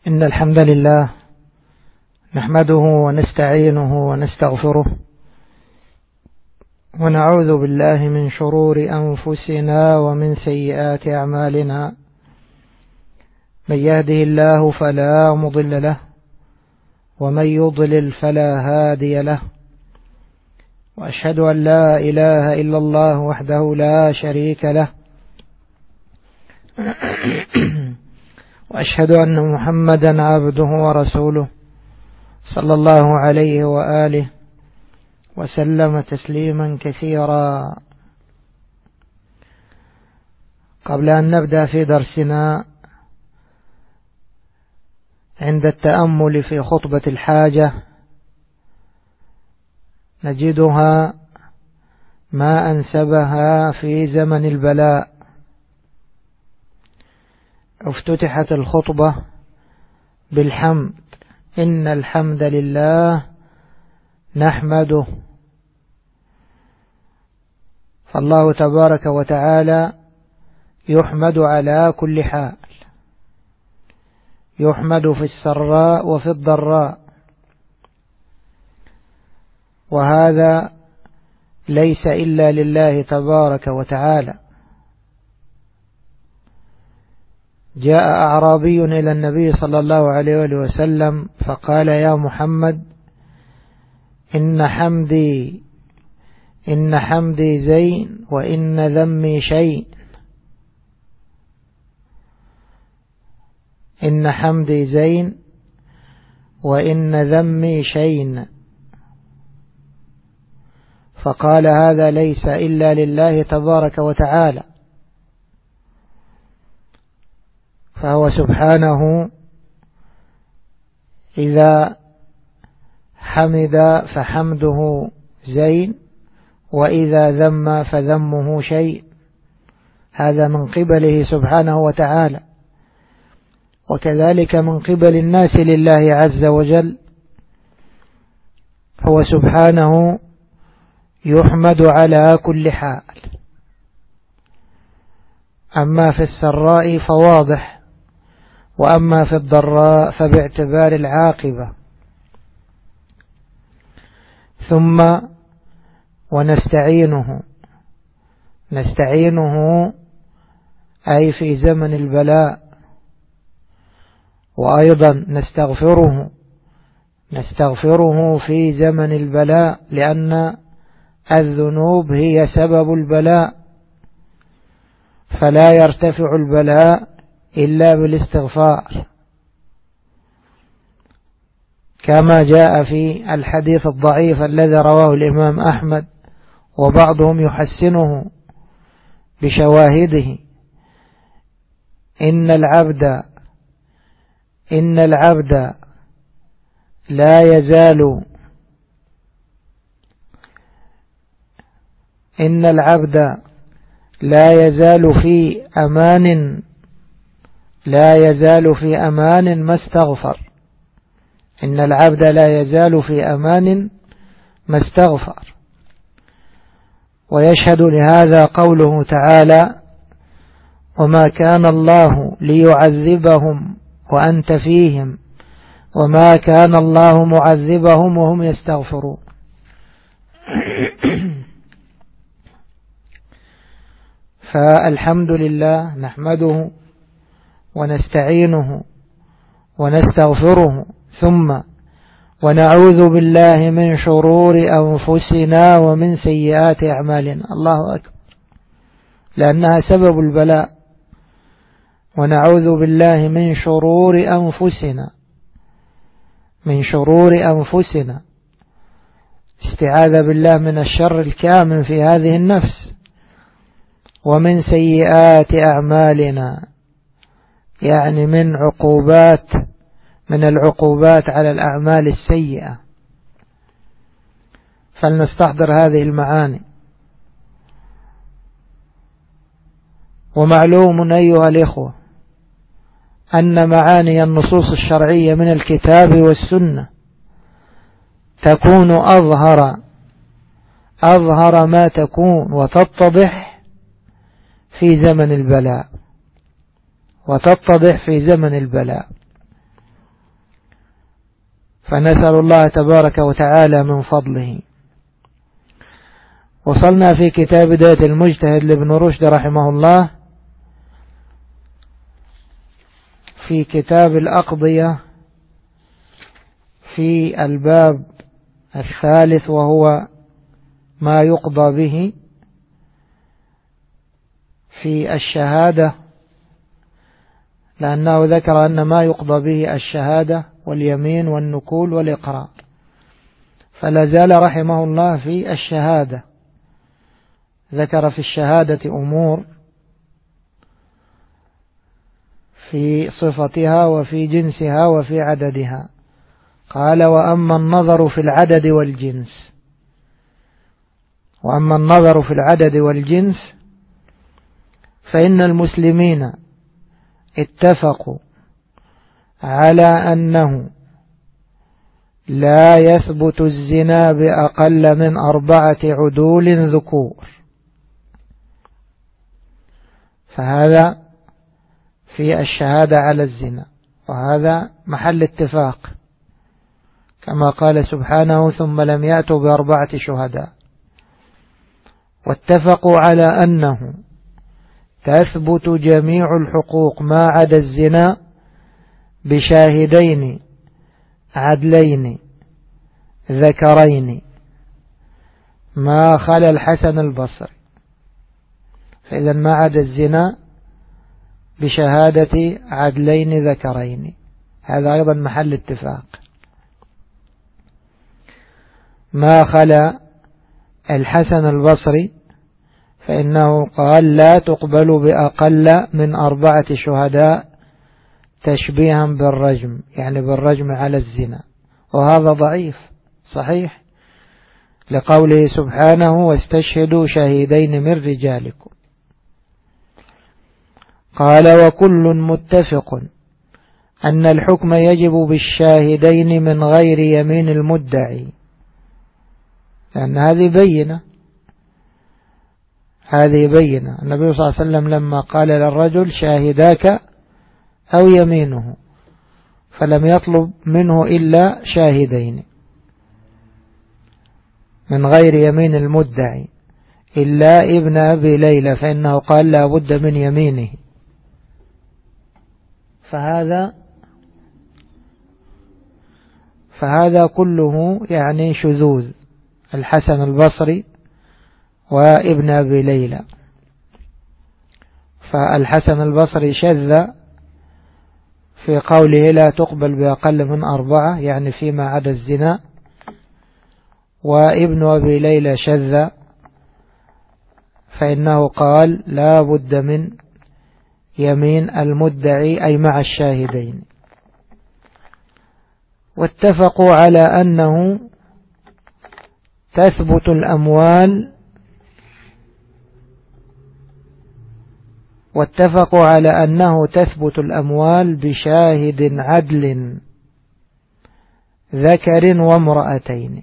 إن الحمد لله نحمده ونستعينه ونستغفره ونعوذ بالله من شرور أنفسنا ومن سيئات أعمالنا. من يهده الله فلا مضل له ومن يضلل فلا هادي له، وأشهد أن لا إله إلا الله وحده لا شريك له، وأشهد أن محمدا عبده ورسوله صلى الله عليه وآله وسلم تسليما كثيرا. قبل أن نبدأ في درسنا، عند التأمل في خطبة الحاجة نجدها ما أنسبها في زمن البلاء. افتتحت الخطبة بالحمد: إن الحمد لله نحمده. فالله تبارك وتعالى يحمد على كل حال، يحمد في السراء وفي الضراء، وهذا ليس إلا لله تبارك وتعالى. جاء أعرابي إلى النبي صلى الله عليه وسلم فقال: يا محمد، إن حمدي زين وإن ذمي شيء. إن حمدي زين وإن ذمي شيء. فقال: هذا ليس إلا لله تبارك وتعالى، فهو سبحانه إذا حمد فحمده زين، وإذا ذم فذمه شيء. هذا من قبله سبحانه وتعالى، وكذلك من قبل الناس لله عز وجل. هو سبحانه يحمد على كل حال. أما في السراء فواضح، وأما في الضراء فباعتبار العاقبة. ثم ونستعينه، نستعينه أي في زمن البلاء. وأيضا نستغفره في زمن البلاء، لأن الذنوب هي سبب البلاء، فلا يرتفع البلاء إلا بالاستغفار، كما جاء في الحديث الضعيف الذي رواه الإمام أحمد، وبعضهم يحسنه بشواهده: إن العبد لا يزال في أمان ما استغفر. إن العبد لا يزال في أمان ما استغفر. ويشهد لهذا قوله تعالى: وما كان الله ليعذبهم وأنت فيهم وما كان الله معذبهم وهم يستغفرون. فالحمد لله نحمده ونستعينه ونستغفره، ثم ونعوذ بالله من شرور أنفسنا ومن سيئات أعمالنا. الله أكبر، لأنها سبب البلاء. ونعوذ بالله من شرور أنفسنا، استعاذ بالله من الشر الكامن في هذه النفس. ومن سيئات أعمالنا، يعني من العقوبات على الأعمال السيئة. فلنستحضر هذه المعاني. ومعلوم أيها الإخوة أن معاني النصوص الشرعية من الكتاب والسنة تكون أظهر ما تكون وتتضح في زمن البلاء. فنسأل الله تبارك وتعالى من فضله. وصلنا في كتاب بداية المجتهد لابن رشد رحمه الله في كتاب الأقضية في الباب الثالث، وهو ما يقضى به في الشهادة، لأنه ذكر أن ما يقضى به الشهادة واليمين والنكول والإقرار، فلا زال رحمه الله في الشهادة. ذكر في الشهادة أمور في صفتها وفي جنسها وفي عددها. قال: وأما النظر في العدد والجنس، وأما النظر في العدد والجنس فإن المسلمين اتفقوا على أنه لا يثبت الزنا بأقل من 4 عدول ذكور. فهذا في الشهادة على الزنا، وهذا محل اتفاق، كما قال سبحانه: ثم لم يأتوا ب4 شهداء. واتفقوا على أنه تثبت جميع الحقوق ما عدا الزنا بشاهدين عدلين ذكرين ما خلا الحسن البصري. فإذا ما عدا الزنا بشهادة عدلين ذكرين، هذا أيضا محل اتفاق. ما خلا الحسن البصري فإنه قال: لا تقبل بأقل من 4 شهداء تشبيها بالرجم، يعني بالرجم على الزنا، وهذا ضعيف صحيح، لقوله سبحانه: واستشهدوا شهيدين من رجالكم. قال: وكل متفق أن الحكم يجب بالشاهدين من غير يمين المدعي، لأن هذه بينة. النبي صلى الله عليه وسلم لما قال للرجل: شاهداك أو يمينه، فلم يطلب منه إلا شاهدين من غير يمين المدعي إلا ابن أبي ليلى، فإنه قال: لا بد من يمينه. فهذا كله يعني شذوذ الحسن البصري وابن أبي ليلى. فالحسن البصري شذ في قوله لا تقبل بأقل من 4، يعني فيما عدا الزنا، وابن أبي ليلى شذ فإنه قال لا بد من يمين المدعي أي مع الشاهدين. واتفقوا على أنه تثبت الأموال بشاهد عدل ذكر وامرأتين.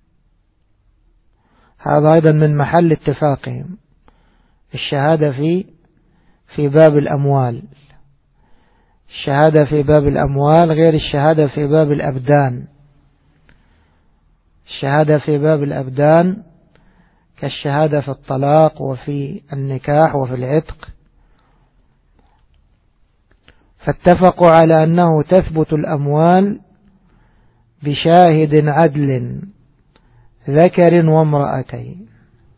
هذا أيضا من محل اتفاقهم، الشهادة في باب الأموال. الشهادة في باب الأموال غير الشهادة في باب الأبدان. الشهادة في باب الأبدان كالشهادة في الطلاق وفي النكاح وفي العتق. فاتفقوا على أنه تثبت الأموال بشاهد عدل ذكر وامرأتين،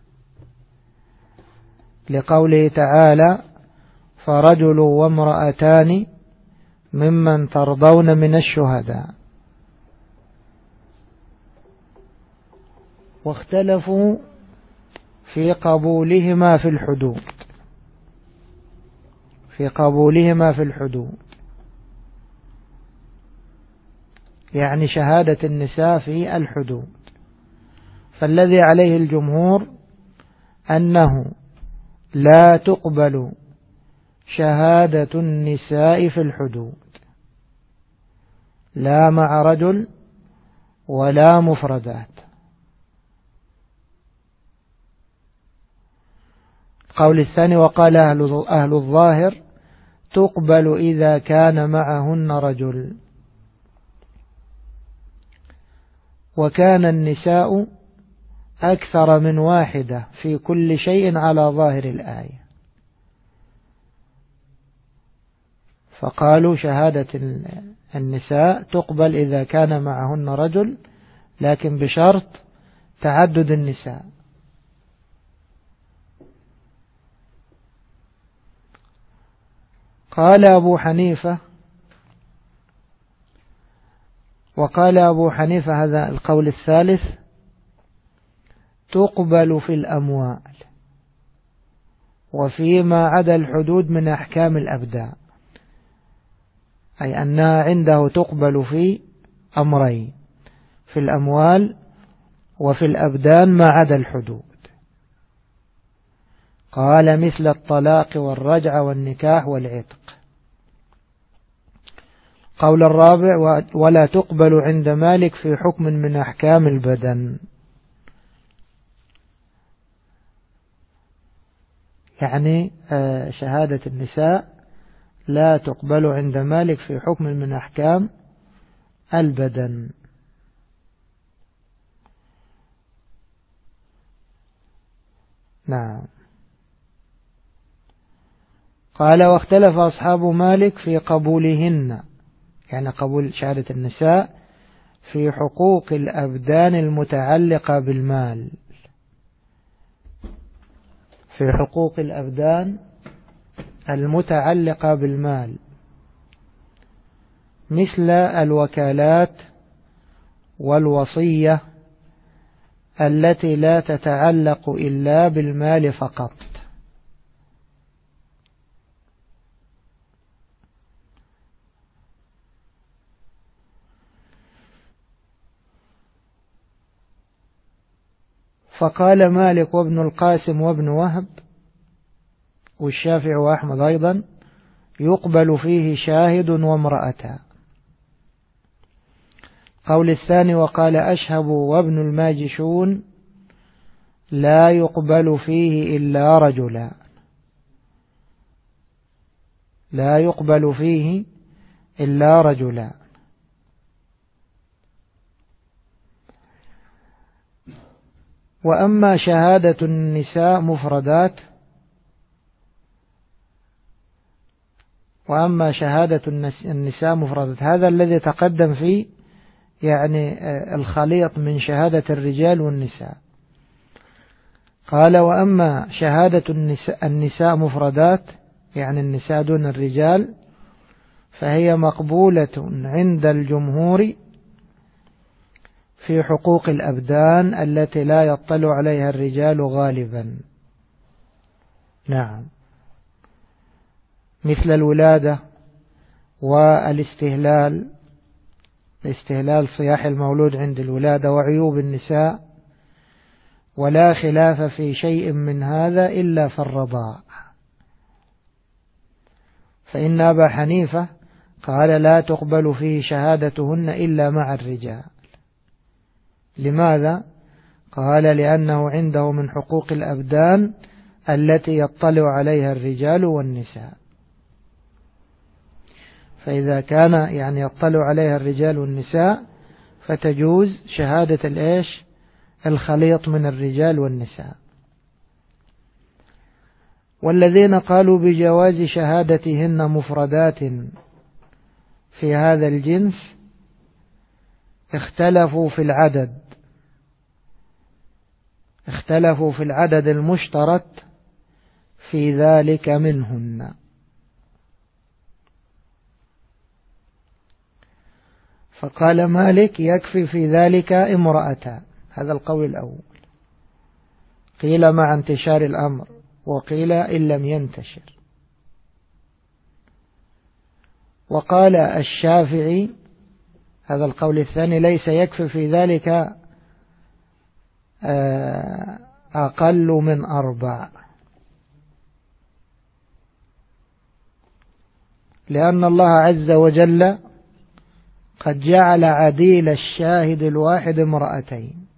لقوله تعالى فرجل وامرأتان ممن ترضون من الشهداء. واختلفوا في قبولهما في الحدود، يعني شهادة النساء في الحدود. فالذي عليه الجمهور أنه لا تقبل شهادة النساء في الحدود، لا مع رجل ولا مفردات. القول الثاني وقال أهل الظاهر تقبل إذا كان معهن رجل. وكان النساء أكثر من واحدة في كل شيء على ظاهر الآية، فقالوا شهادة النساء تقبل إذا كان معهن رجل، لكن بشرط تعدد النساء. قال أبو حنيفة، وقال أبو حنيفة هذا القول الثالث: تقبل في الأموال وفيما عدا الحدود من أحكام الأبدان، أي أنها عنده تقبل في أمرين: في الأموال وفي الأبدان ما عدا الحدود. قال: مثل الطلاق والرجعة والنكاح والعتق. قول الرابع: ولا تقبل عند مالك في حكم من أحكام البدن، يعني شهادة النساء لا تقبل عند مالك في حكم من أحكام البدن. نعم. قال: واختلف أصحاب مالك في قبولهن، يعني قبول شهادة النساء في حقوق الأبدان المتعلقة بالمال، في حقوق الأبدان المتعلقة بالمال، مثل الوكالات والوصية التي لا تتعلق إلا بالمال فقط. فقال مالك وابن القاسم وابن وهب والشافعي وأحمد أيضا: يقبل فيه شاهد وامرأتان. قول الثاني: وقال أشهب وابن الماجشون: لا يقبل فيه إلا رجلان، لا يقبل فيه إلا رجلان. وأما شهادة النساء مفردات، وأما شهادة النساء مفردات هذا الذي تقدم فيه يعني الخليط من شهادة الرجال والنساء. قال: وأما شهادة النساء مفردات، يعني النساء دون الرجال، فهي مقبولة عند الجمهور في حقوق الأبدان التي لا يطلع عليها الرجال غالبا. نعم، مثل الولادة والاستهلال، استهلال صياح المولود عند الولادة، وعيوب النساء، ولا خلاف في شيء من هذا إلا في الرضاع. فإن أبا حنيفة قال: لا تقبل فيه شهادتهن إلا مع الرجال. لماذا؟ قال: لأنه عنده من حقوق الأبدان التي يطلع عليها الرجال والنساء، فإذا كان يعني يطلع عليها الرجال والنساء فتجوز شهادة الخليط من الرجال والنساء. والذين قالوا بجواز شهادتهن مفردات في هذا الجنس اختلفوا في العدد المشترط في ذلك منهن. فقال مالك: يكفي في ذلك امرأتان، هذا القول الأول. قيل مع انتشار الأمر، وقيل إن لم ينتشر. وقال الشافعي، هذا القول الثاني: ليس يكفي في ذلك أقل من 4، لأن الله عز وجل قد جعل عديل الشاهد الواحد امرأتين،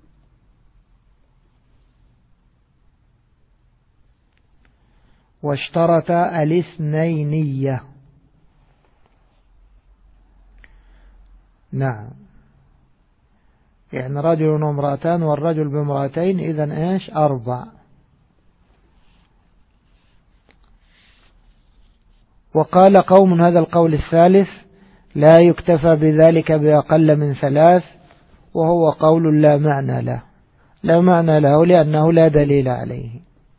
واشترط الاثنينية. نعم. يعني رجل وامرأتان والرجل بامرأتين، إذن إيش 4. وقال قوم هذا القول الثالث لا يكتفى بذلك بأقل من 3، وهو قول لا معنى له، لا معنى له لأنه لا دليل عليه.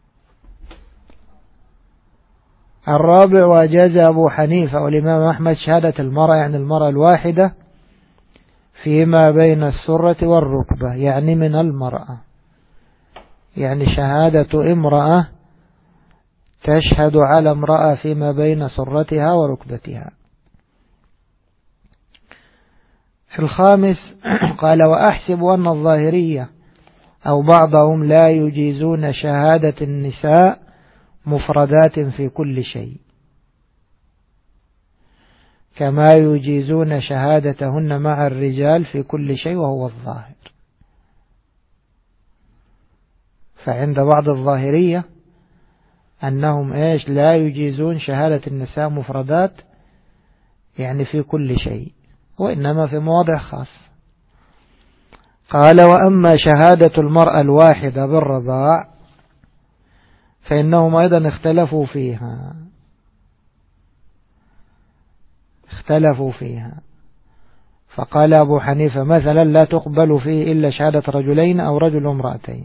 الرابع وأجاز أبو حنيفة والإمام أحمد شهادة المرأة، يعني المرأة الواحدة فيما بين السرة والركبة، يعني من المرأة، يعني شهادة امرأة تشهد على امرأة فيما بين سرتها وركبتها. الخامس قال وأحسب أن الظاهرية أو بعضهم لا يجيزون شهادة النساء مفردات في كل شيء كما يجيزون شهادتهن مع الرجال في كل شيء وهو الظاهر. فعند بعض الظاهرية أنهم إيش لا يجيزون شهادة النساء مفردات يعني في كل شيء، وإنما في مواضع خاصة. قال وأما شهادة المرأة الواحدة بالرضاع فإنهم أيضا اختلفوا فيها. فقال أبو حنيفة مثلا لا تقبل فيه إلا شهادة رجلين أو رجل وامرأتين.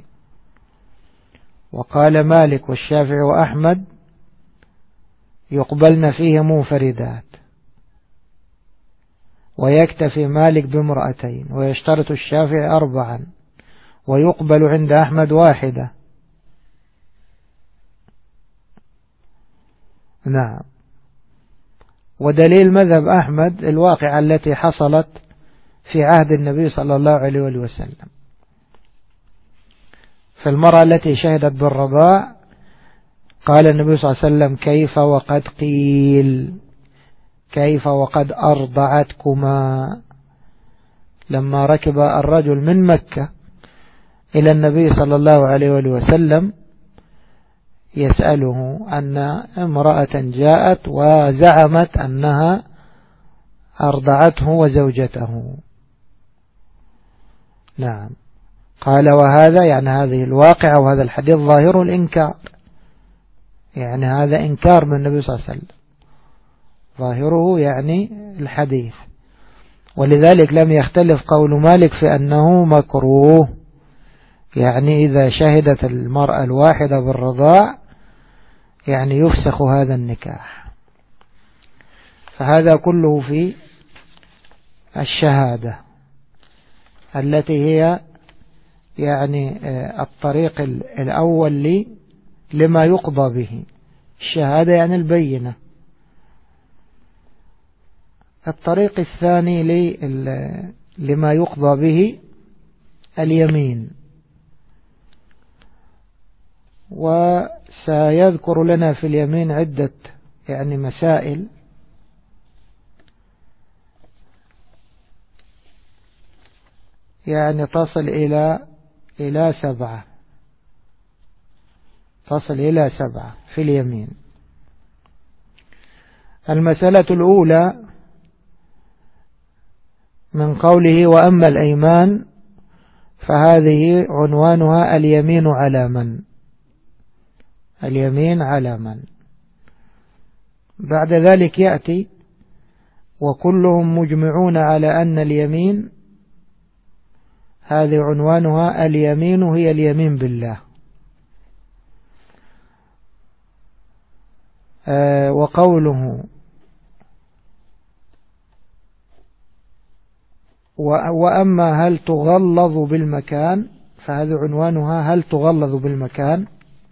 وقال مالك والشافعي وأحمد يقبلن فيه منفردات، ويكتفي مالك بامرأتين، ويشترط الشافعي 4، ويقبل عند أحمد 1. نعم. ودليل مذهب أحمد الواقعة التي حصلت في عهد النبي صلى الله عليه وسلم، فالمرأة التي شهدت بالرضاع قال النبي صلى الله عليه وسلم كيف وقد قيل، كيف وقد أرضعتكما، لما ركب الرجل من مكة إلى النبي صلى الله عليه وسلم يسأله أن امرأة جاءت وزعمت أنها أرضعته وزوجته. نعم. قال وهذا يعني هذه الواقعة وهذا الحديث ظاهر الإنكار، يعني هذا إنكار من النبي صلى الله عليه وسلم، ظاهره يعني الحديث. ولذلك لم يختلف قول مالك في أنه مكروه، يعني إذا شهدت المرأة الواحدة بالرضاع يعني يفسخ هذا النكاح. فهذا كله في الشهادة التي هي يعني الطريق الأول لما يقضى به. الشهادة يعني البينة. الطريق الثاني لما يقضى به اليمين، وسيذكر لنا في اليمين عدة يعني مسائل يعني تصل إلى 7، تصل إلى 7 في اليمين. المسألة الأولى من قوله وأما الأيمان فهذه عنوانها اليمين على من، اليمين على من. بعد ذلك يأتي وكلهم مجمعون على أن اليمين هذه عنوانها اليمين هي اليمين بالله. وقوله وأما هل تغلظ بالمكان فهذا عنوانها هل تغلظ بالمكان.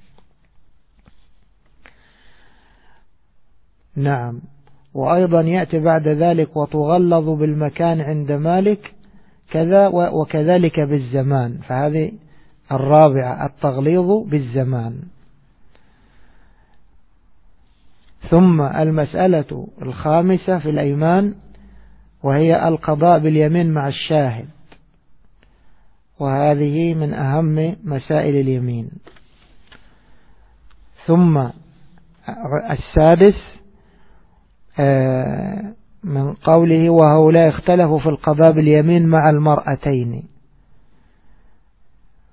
نعم. وأيضا يأتي بعد ذلك وتغلظ بالمكان عند مالك كذا وكذلك بالزمان، فهذه الرابعة التغليظ بالزمان. ثم المسألة الخامسة في الأيمان وهي القضاء باليمين مع الشاهد، وهذه من أهم مسائل اليمين. ثم السادس من قوله وهؤلاء اختلفوا في القضاء باليمين مع المرأتين،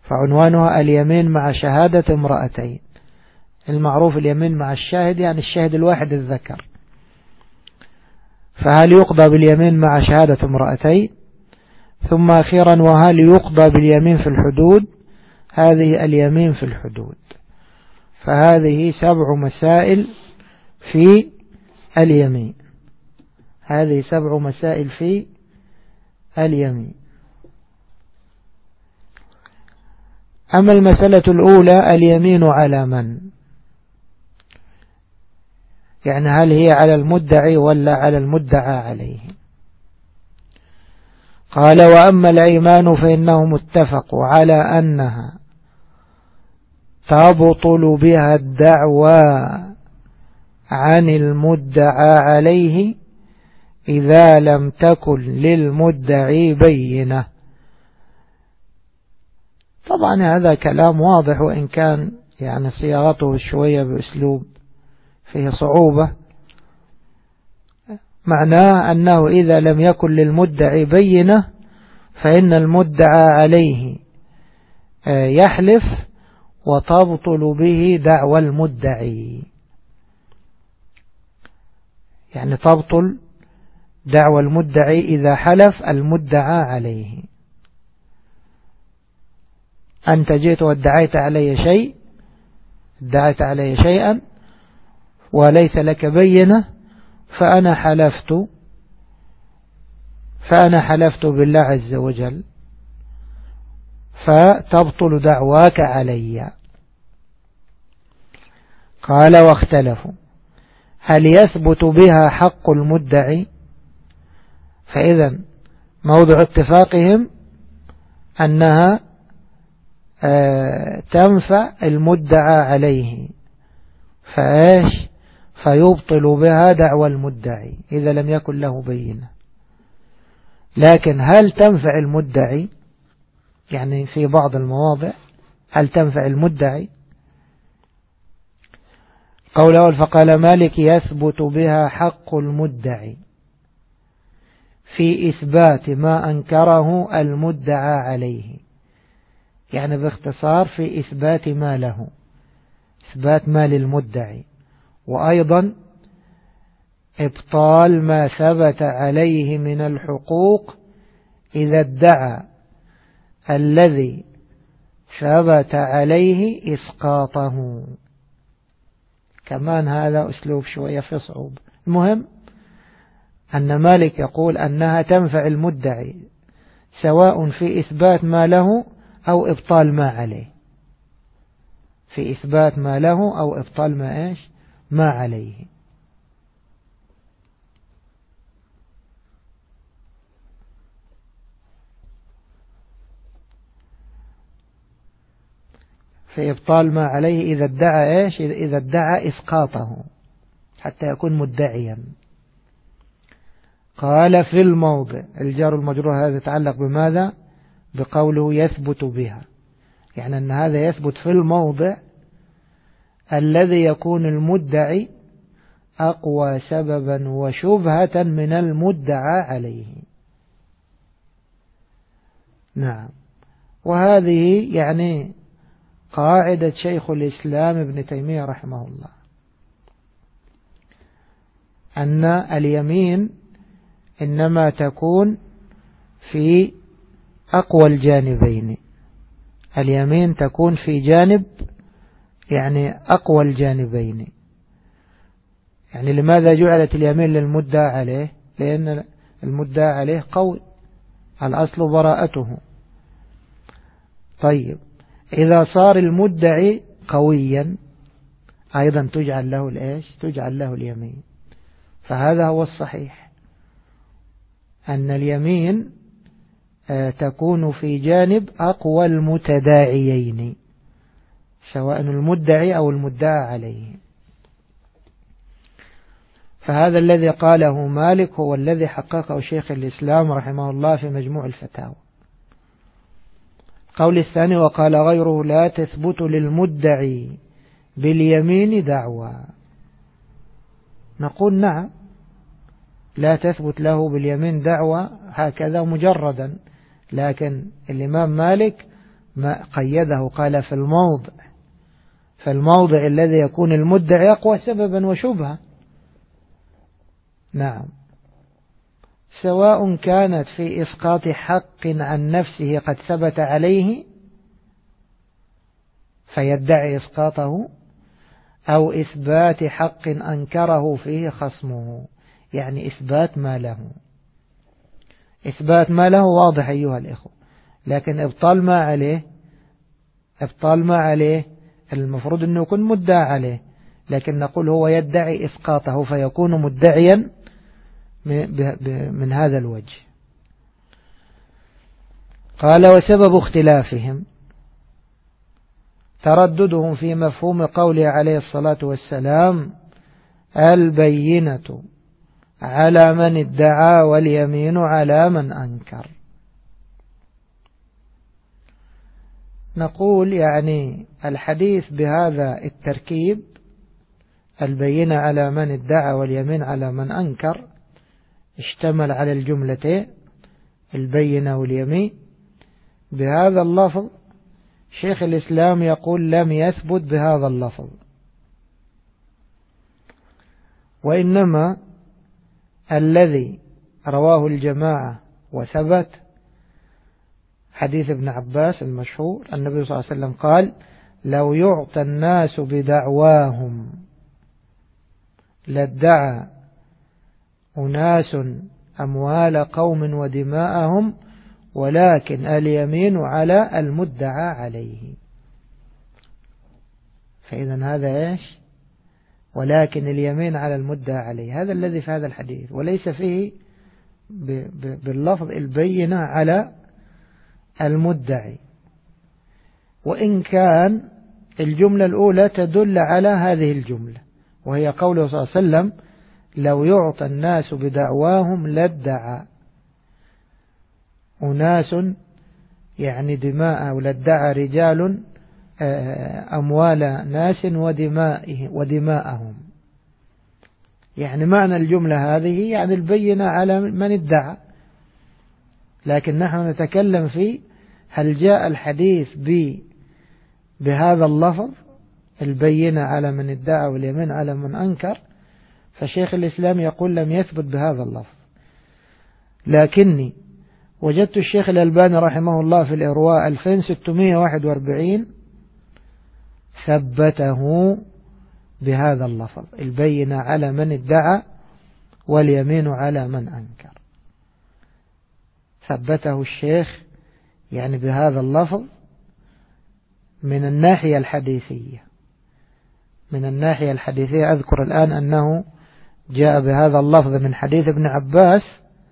فعنوانها اليمين مع شهادة امرأتين. المعروف اليمين مع الشاهد يعني الشاهد الواحد الذكر، فهل يقضى باليمين مع شهادة امرأتين؟ ثم أخيرا وهل يقضى باليمين في الحدود؟ هذه اليمين في الحدود. فهذه 7 مسائل في اليمين، هذه 7 مسائل في اليمين. أما المسألة الأولى اليمين على من؟ يعني هل هي على المدعي ولا على المدعى عليه؟ قال وأما الأيمان فإنهم اتفقوا على أنها تبطل بها الدعوى عن المدعى عليه إذا لم تكن للمدعي بينة. طبعا هذا كلام واضح، وإن كان يعني صياغته شوية بأسلوب فيه صعوبة. معناه أنه إذا لم يكن للمدعي بينة فإن المدعى عليه يحلف وتبطل به دعوى المدعي. يعني تبطل دعوى المدعي إذا حلف المدعى عليه. أنت جئت وادعيت علي شيء، ادعيت علي شيئا وليس لك بينة، فأنا حلفت بالله عز وجل فتبطل دعواك علي. قال واختلفوا هل يثبت بها حق المدعي؟ فإذا موضع اتفاقهم أنها تنفع المدعى عليه، فيبطل بها دعوى المدعي إذا لم يكن له بينة. لكن هل تنفع المدعي؟ يعني في بعض المواضع هل تنفع المدعي؟ قوله فقال مالك يثبت بها حق المدعي في إثبات ما أنكره المدعى عليه. يعني باختصار في إثبات ما له، إثبات ما للمدعي، وأيضا إبطال ما ثبت عليه من الحقوق إذا ادعى الذي ثبت عليه إسقاطه. كمان هذا أسلوب شوية في صعوبة. المهم أن مالك يقول أنها تنفع المدعي سواء في إثبات ما له أو إبطال ما عليه، في إثبات ما له أو إبطال ما عليه. في إبطال ما عليه إذا ادعى إذا ادعى إسقاطه حتى يكون مدعيا. قال في الموضع، الجار المجرور هذا يتعلق بماذا؟ بقوله يثبت بها، يعني أن هذا يثبت في الموضع الذي يكون المدعي أقوى سببا وشبهة من المدعى عليه. نعم، وهذه يعني قاعدة شيخ الإسلام ابن تيمية رحمه الله، أن اليمين إنما تكون في أقوى الجانبين. اليمين تكون في جانب يعني أقوى الجانبين. يعني لماذا جعلت اليمين للمدعى عليه؟ لأن المدعى عليه قوي، الأصل براءته. طيب إذا صار المدعي قويا أيضا تجعل له تجعل له اليمين. فهذا هو الصحيح، أن اليمين تكون في جانب أقوى المتداعيين سواء المدعي أو المدعى عليه. فهذا الذي قاله مالك هو الذي حققه شيخ الإسلام رحمه الله في مجموع الفتاوى. قول الثاني وقال غيره لا تثبت للمدعي باليمين دعوى. نقول نعم، لا تثبت له باليمين دعوى هكذا مجردا، لكن الإمام مالك ما قيده قال فالموضع الذي يكون المدعي أقوى سببا وشبهة. نعم، سواء كانت في إسقاط حق عن نفسه قد ثبت عليه فيدعي إسقاطه، أو إثبات حق أنكره فيه خصمه، يعني إثبات ما له. إثبات ما له واضح أيها الإخوة، لكن إبطال ما عليه المفروض أنه يكون مدعى عليه، لكن نقول هو يدعي إسقاطه فيكون مدعيا من هذا الوجه. قال وسبب اختلافهم ترددهم في مفهوم قوله عليه الصلاة والسلام البينة على من ادعى واليمين على من أنكر. نقول يعني الحديث بهذا التركيب، البينة على من ادعى واليمين على من أنكر، اشتمل على الجملتين البينة واليمين بهذا اللفظ. شيخ الإسلام يقول لم يثبت بهذا اللفظ، وإنما الذي رواه الجماعة وثبت حديث ابن عباس المشهور، النبي صلى الله عليه وسلم قال لو يعطى الناس بدعواهم لادعى أناس أموال قوم ودماءهم ولكن اليمين على المدعى عليه. فإذا هذا إيش؟ ولكن اليمين على المدعى عليه، هذا الذي في هذا الحديث، وليس فيه باللفظ البينة على المدعي، وإن كان الجملة الأولى تدل على هذه الجملة، وهي قوله صلى الله عليه وسلم لو يعطى الناس بدعواهم لادعى أناس يعني دماء، ولادعى رجال أموال ناس ودماءهم. يعني معنى الجملة هذه يعني البينة على من ادعى، لكن نحن نتكلم في هل جاء الحديث بهذا اللفظ البينة على من ادعى واليمين على من أنكر. فشيخ الإسلام يقول لم يثبت بهذا اللفظ، لكني وجدت الشيخ الألباني رحمه الله في الإرواء 2641 ثبته بهذا اللفظ البينة على من ادعى واليمين على من أنكر. ثبته الشيخ يعني بهذا اللفظ من الناحية الحديثية. أذكر الآن أنه جاء بهذا اللفظ من حديث ابن عباس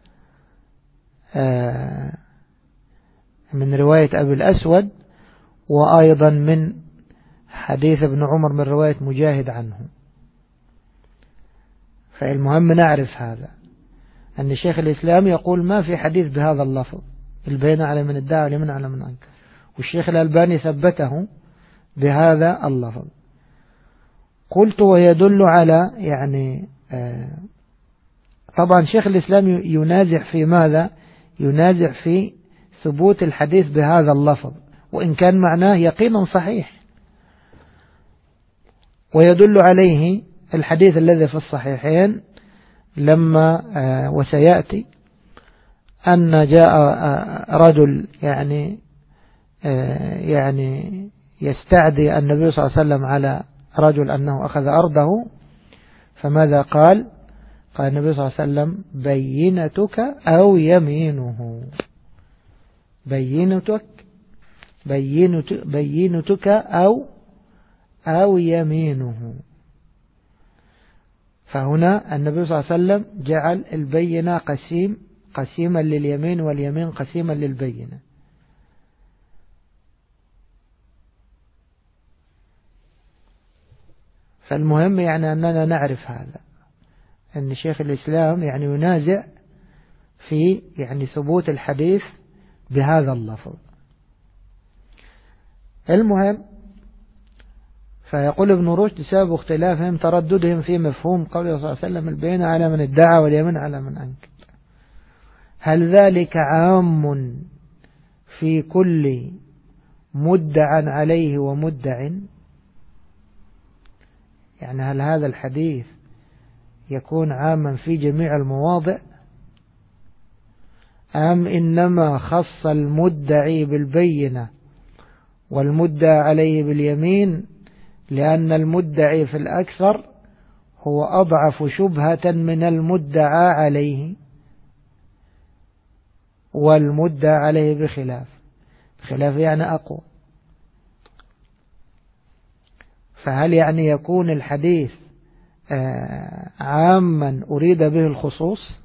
من رواية أبي الأسود، وأيضا من حديث ابن عمر من رواية مجاهد عنه. فالمهم نعرف هذا، أن شيخ الإسلام يقول ما في حديث بهذا اللفظ البينة على من ادعى واليمين على من أنكر، والشيخ الألباني ثبته بهذا اللفظ. قلت ويدل على يعني طبعا شيخ الإسلام ينازع في ماذا؟ ينازع في ثبوت الحديث بهذا اللفظ، وإن كان معناه يقينا صحيح. ويدل عليه الحديث الذي في الصحيحين لما وسيأتي أن جاء رجل يعني يستعدي النبي صلى الله عليه وسلم على رجل أنه أخذ أرضه، فماذا قال؟ قال النبي صلى الله عليه وسلم بينتك أو يمينه، بينتك أو يمينه. فهنا النبي صلى الله عليه وسلم جعل البينة قسيما لليمين واليمين قسيما للبينة. فالمهم يعني أننا نعرف هذا، أن شيخ الإسلام يعني ينازع في يعني ثبوت الحديث بهذا اللفظ. المهم فيقول ابن رشد سبب اختلافهم ترددهم في مفهوم قوله صلى الله عليه وسلم البينة على من ادعى واليمين على من أنكر. هل ذلك عام في كل مدعا عليه ومدع، يعني هل هذا الحديث يكون عاما في جميع المواضع، أم إنما خص المدعي بالبينة والمدعى عليه باليمين لأن المدعي في الأكثر هو أضعف شبهة من المدعى عليه، والمدعى عليه بخلاف يعني أقوى. فهل يعني يكون الحديث عاما أريد به الخصوص؟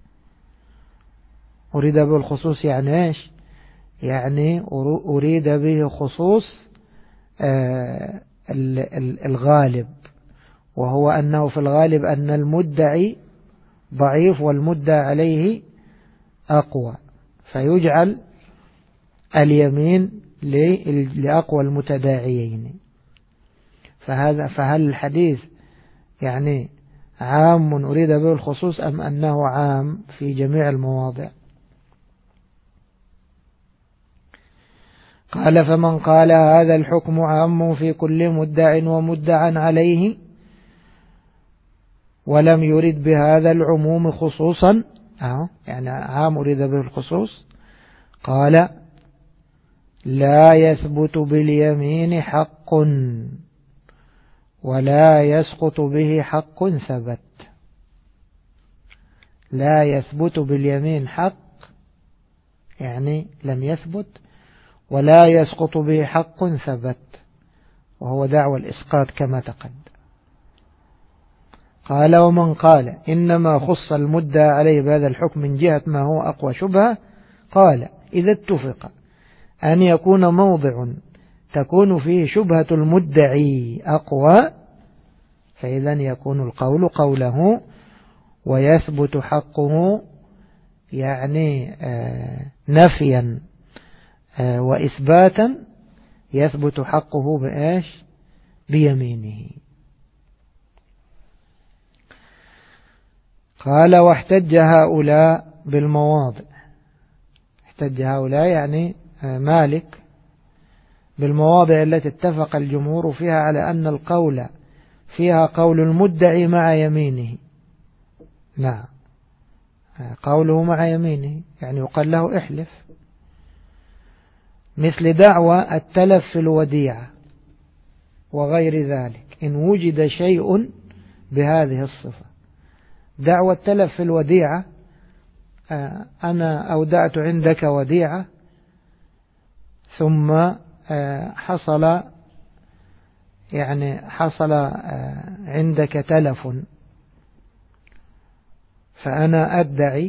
أريد به الخصوص يعني إيش؟ يعني أريد به خصوص الغالب، وهو أنه في الغالب أن المدعي ضعيف والمدعى عليه أقوى، فيجعل اليمين لأقوى المتداعيين. فهل الحديث يعني عام أريد به الخصوص أم أنه عام في جميع المواضع؟ قال فمن قال هذا الحكم عام في كل مدع ومدعا عليه ولم يرد بهذا العموم خصوصا، يعني عام أريد به الخصوص، قال لا يثبت باليمين حق ولا يسقط به حق ثبت. لا يثبت باليمين حق يعني لم يثبت، ولا يسقط به حق ثبت، وهو دعوى الإسقاط كما تقدم. قال ومن قال إنما خص المدعى عليه بهذا الحكم من جهة ما هو أقوى شبهة، قال إذا اتفق أن يكون موضع تكون فيه شبهة المدعي أقوى فإذا يكون القول قوله ويثبت حقه، يعني نفيا وإثباتا يثبت حقه بإيش؟ بيمينه. قال واحتج هؤلاء بالمواضع. احتج هؤلاء يعني مالك بالمواضع التي اتفق الجمهور فيها على أن القول فيها قول المدعي مع يمينه. نعم، قوله مع يمينه يعني يقال له احلف، مثل دعوى التلف في الوديعة وغير ذلك إن وجد شيء بهذه الصفة. دعوى التلف في الوديعة، أنا أودعت عندك وديعة ثم حصل عندك تلف، فأنا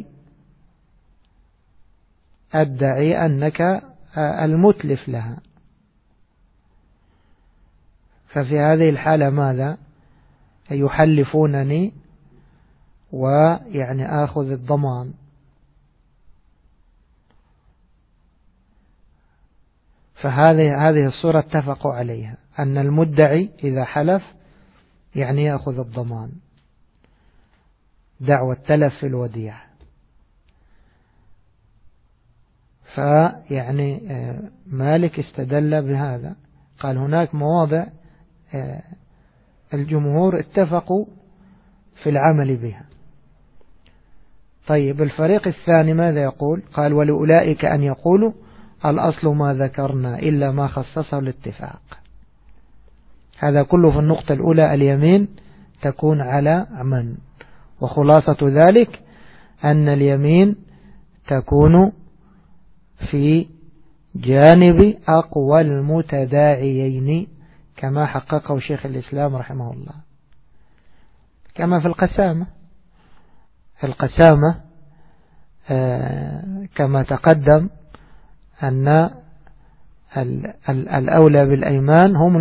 أدعي أنك المتلف لها. ففي هذه الحالة ماذا؟ يحلفونني ويعني آخذ الضمان. فهذه الصورة اتفقوا عليها أن المدعي إذا حلف يعني يأخذ الضمان، دعوى التلف في الوديعة. فيعني مالك استدل بهذا، قال هناك مواضع الجمهور اتفقوا في العمل بها. طيب الفريق الثاني ماذا يقول؟ قال ولأولئك أن يقولوا الأصل ما ذكرنا إلا ما خصصه الاتفاق. هذا كله في النقطة الأولى، اليمين تكون على من، وخلاصة ذلك أن اليمين تكون في جانب أقوى المتداعيين كما حققه شيخ الإسلام رحمه الله، كما في القسامة. القسامة كما تقدم أن الأولى بالأيمان هم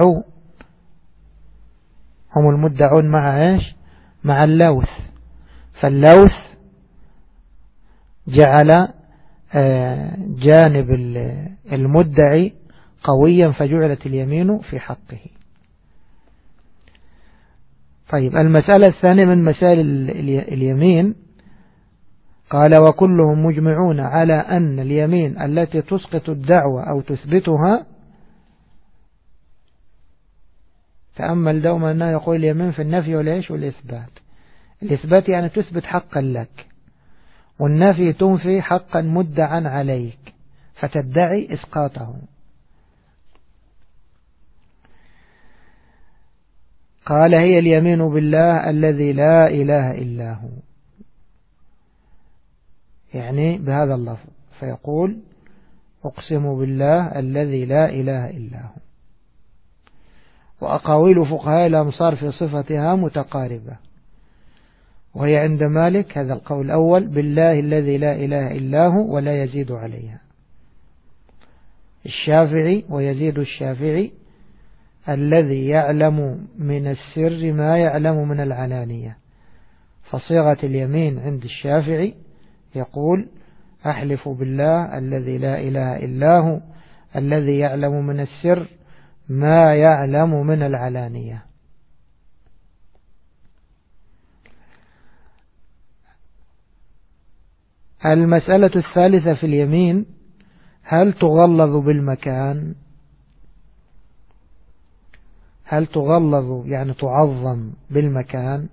المدعون مع إيش؟ مع اللوث. فاللوث جعل جانب المدعي قويا فجعلت اليمين في حقه. طيب المسألة الثانية من مسائل اليمين قال وكلهم مجمعون على أن اليمين التي تسقط الدعوة أو تثبتها، تأمل دوما أنه يقول اليمين في النفي والإيش والإثبات. الإثبات يعني تثبت حقا لك، والنفي تنفي حقا مدعا عليك فتدعي إسقاطه. قال هي اليمين بالله الذي لا إله إلا هو، يعني بهذا اللفظ، فيقول أقسم بالله الذي لا إله إلا هو. وأقاويل فقهاء الأمصار في صفتها متقاربة، وهي عند مالك هذا القول الأول بالله الذي لا إله إلا هو ولا يزيد عليها. الشافعي ويزيد الشافعي الذي يعلم من السر ما يعلم من العلانية. فصيغة اليمين عند الشافعي يقول أحلف بالله الذي لا إله إلا هو الذي يعلم من السر ما يعلم من العلانية. المسألة الثالثة في اليمين هل تغلظ بالمكان؟ هل تغلظ يعني تعظم بالمكان،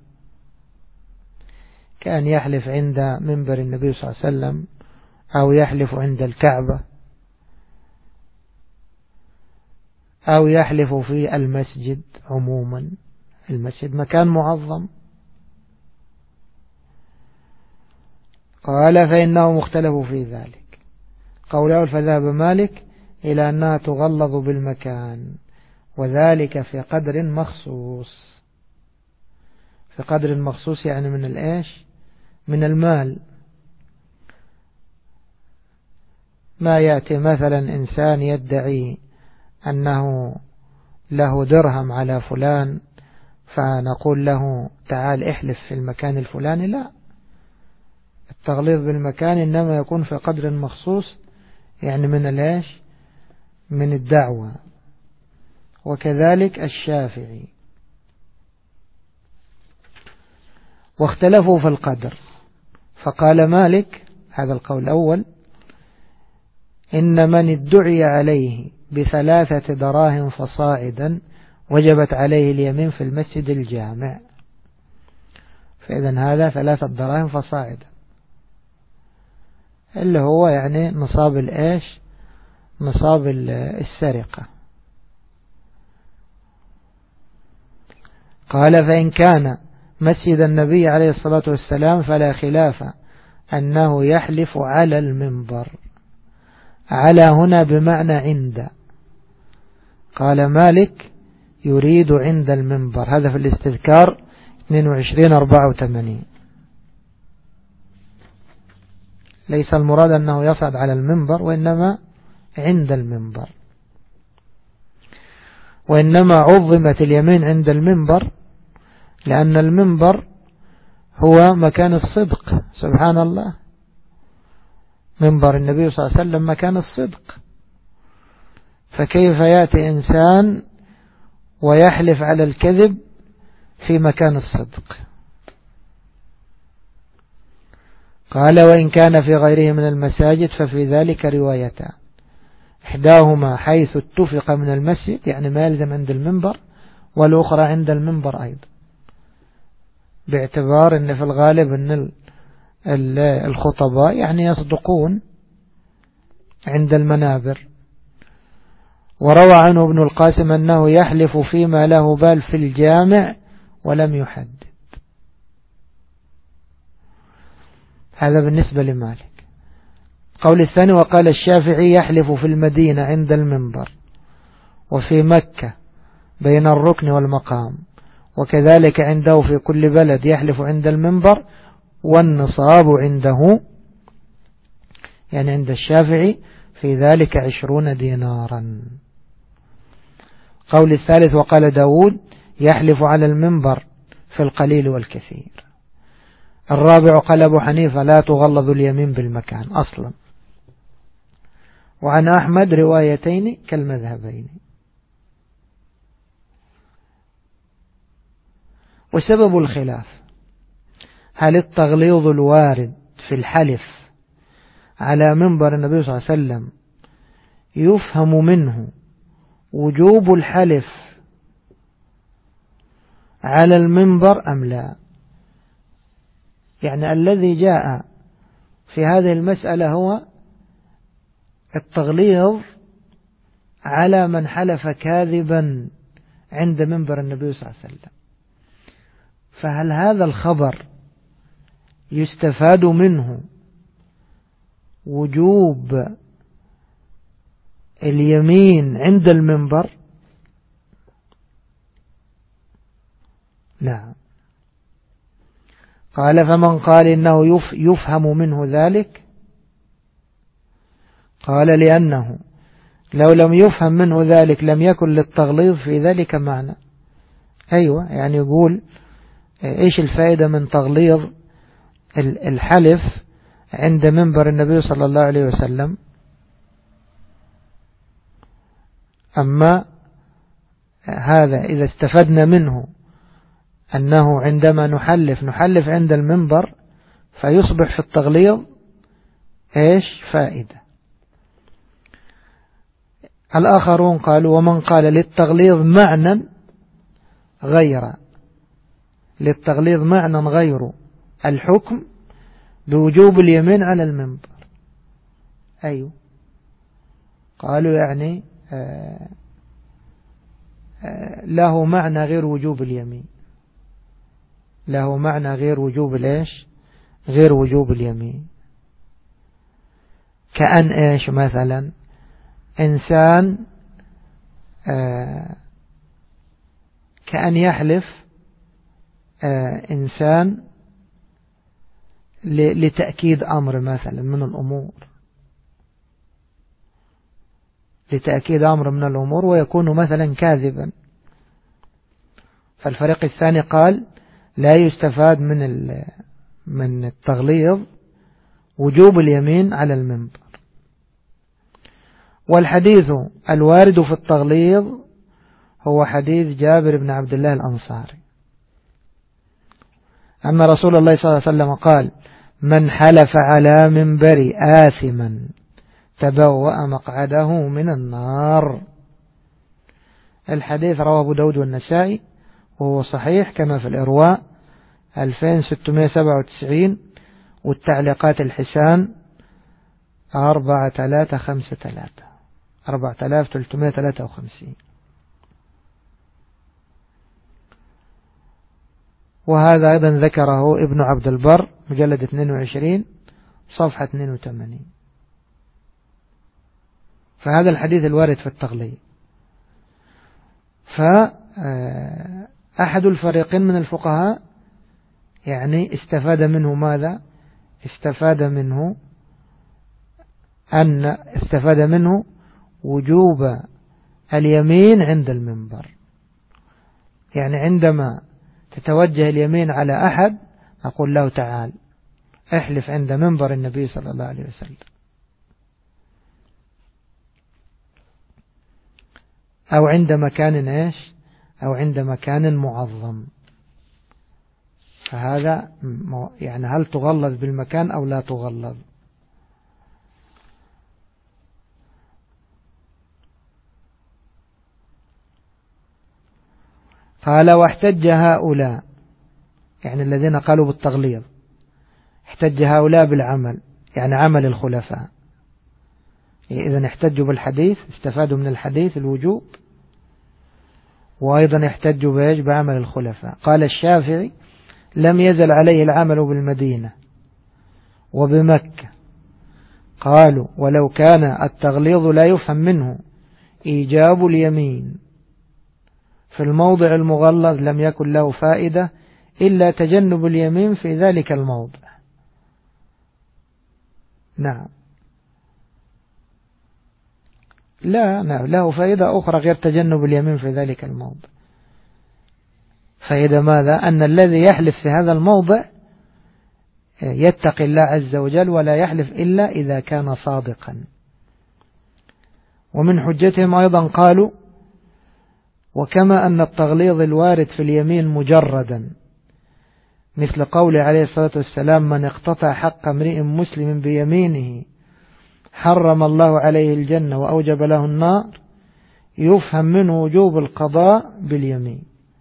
كأن يحلف عند منبر النبي صلى الله عليه وسلم أو يحلف عند الكعبة أو يحلف في المسجد عموما؟ المسجد مكان معظم. قال فإنه مختلف في ذلك. قوله فذهب مالك إلى أنها تغلظ بالمكان، وذلك في قدر مخصوص. في قدر مخصوص يعني من الإيش؟ من المال. ما يأتي مثلا إنسان يدعي أنه له درهم على فلان فنقول له تعال احلف في المكان الفلاني، لا، التغليظ بالمكان إنما يكون في قدر مخصوص يعني من الإيش؟ من الدعوة. وكذلك الشافعي. واختلفوا في القدر، فقال مالك هذا القول الأول إن من ادعي عليه ب3 دراهم فصاعدا وجبت عليه اليمين في المسجد الجامع. فإذن هذا 3 دراهم فصاعدا اللي هو يعني نصاب الإيش؟ نصاب السرقة. قال فإن كان مسجد النبي عليه الصلاة والسلام فلا خلاف أنه يحلف على المنبر. على هنا بمعنى عند. قال مالك يريد عند المنبر، هذا في الاستذكار 22-84. ليس المراد أنه يصعد على المنبر، وإنما عند المنبر. وإنما عظمت اليمين عند المنبر لأن المنبر هو مكان الصدق. سبحان الله، منبر النبي صلى الله عليه وسلم مكان الصدق، فكيف يأتي إنسان ويحلف على الكذب في مكان الصدق؟ قال وإن كان في غيره من المساجد ففي ذلك روايتان، إحداهما حيث اتفق من المسجد يعني ما يلزم عند المنبر، والأخرى عند المنبر أيضا، باعتبار أن في الغالب أن الخطباء يعني يصدقون عند المنابر. وروى عنه ابن القاسم أنه يحلف فيما له بال في الجامع ولم يحدد. هذا بالنسبة لمالك. قول الثاني وقال الشافعي يحلف في المدينة عند المنبر، وفي مكة بين الركن والمقام، وكذلك عنده في كل بلد يحلف عند المنبر، والنصاب عنده يعني عند الشافعي في ذلك 20 دينارا. قول الثالث وقال داود يحلف على المنبر في القليل والكثير. الرابع قال أبو حنيفة لا تغلظ اليمين بالمكان أصلا. وعن أحمد روايتين كالمذهبين. وسبب الخلاف هل التغليظ الوارد في الحلف على منبر النبي صلى الله عليه وسلم يفهم منه وجوب الحلف على المنبر أم لا؟ يعني الذي جاء في هذه المسألة هو التغليظ على من حلف كاذبا عند منبر النبي صلى الله عليه وسلم. فهل هذا الخبر يستفاد منه وجوب اليمين عند المنبر؟ نعم. قال فمن قال إنه يفهم منه ذلك، قال لأنه لو لم يفهم منه ذلك لم يكن للتغليظ في ذلك معنى. أيوة، يعني يقول إيش الفائدة من تغليظ الحلف عند منبر النبي صلى الله عليه وسلم؟ أما هذا إذا استفدنا منه أنه عندما نحلف عند المنبر فيصبح في التغليظ إيش فائدة. الآخرون قالوا ومن قال للتغليظ معنى غير الحكم بوجوب اليمين على المنبر. أيوه، قالوا يعني له معنى غير وجوب اليمين، له معنى غير وجوب الإيش، غير وجوب اليمين. كأن إيش مثلا إنسان كأن يحلف إنسان لتأكيد أمر مثلا من الأمور، لتأكيد أمر من الأمور ويكون مثلا كاذبا، فالفريق الثاني قال لا يستفاد من التغليظ وجوب اليمين على المنبر. والحديث الوارد في التغليظ هو حديث جابر بن عبد الله الأنصاري أن رسول الله صلى الله عليه وسلم قال من حلف على منبر آثما تبوأ مقعده من النار. الحديث رواه أبو داود والنسائي وهو صحيح كما في الإرواء 2697 والتعليقات الحسان 4353. وهذا أيضا ذكره ابن عبد البر مجلد 22 صفحة 82. فهذا الحديث الوارد في التغليظ. فأحد الفريقين من الفقهاء يعني استفاد منه ماذا؟ استفاد منه وجوب اليمين عند المنبر. يعني عندما تتوجه اليمين على أحد أقول له تعال احلف عند منبر النبي صلى الله عليه وسلم، أو عند مكان إيش، أو عند مكان معظم. فهذا يعني هل تغلظ بالمكان أو لا تغلظ؟ قال واحتج هؤلاء، يعني الذين قالوا بالتغليظ، احتج هؤلاء بالعمل، يعني عمل الخلفاء. إذن احتجوا بالحديث، استفادوا من الحديث الوجوب، وأيضا احتجوا بعمل الخلفاء. قال الشافعي لم يزل عليه العمل بالمدينة وبمكة. قالوا ولو كان التغليظ لا يفهم منه إيجاب اليمين في الموضع المغلظ لم يكن له فائدة إلا تجنب اليمين في ذلك الموضع. نعم، لا له فائدة أخرى غير تجنب اليمين في ذلك الموضع. فإذا ماذا؟ أن الذي يحلف في هذا الموضع يتقي الله عز وجل ولا يحلف إلا إذا كان صادقا. ومن حجتهم أيضا قالوا وكما أن التغليظ الوارد في اليمين مجردا مثل قول عليه الصلاة والسلام: من اقتطع حق امرئ مسلم بيمينه حرم الله عليه الجنة وأوجب له النار، يفهم منه وجوب القضاء باليمين.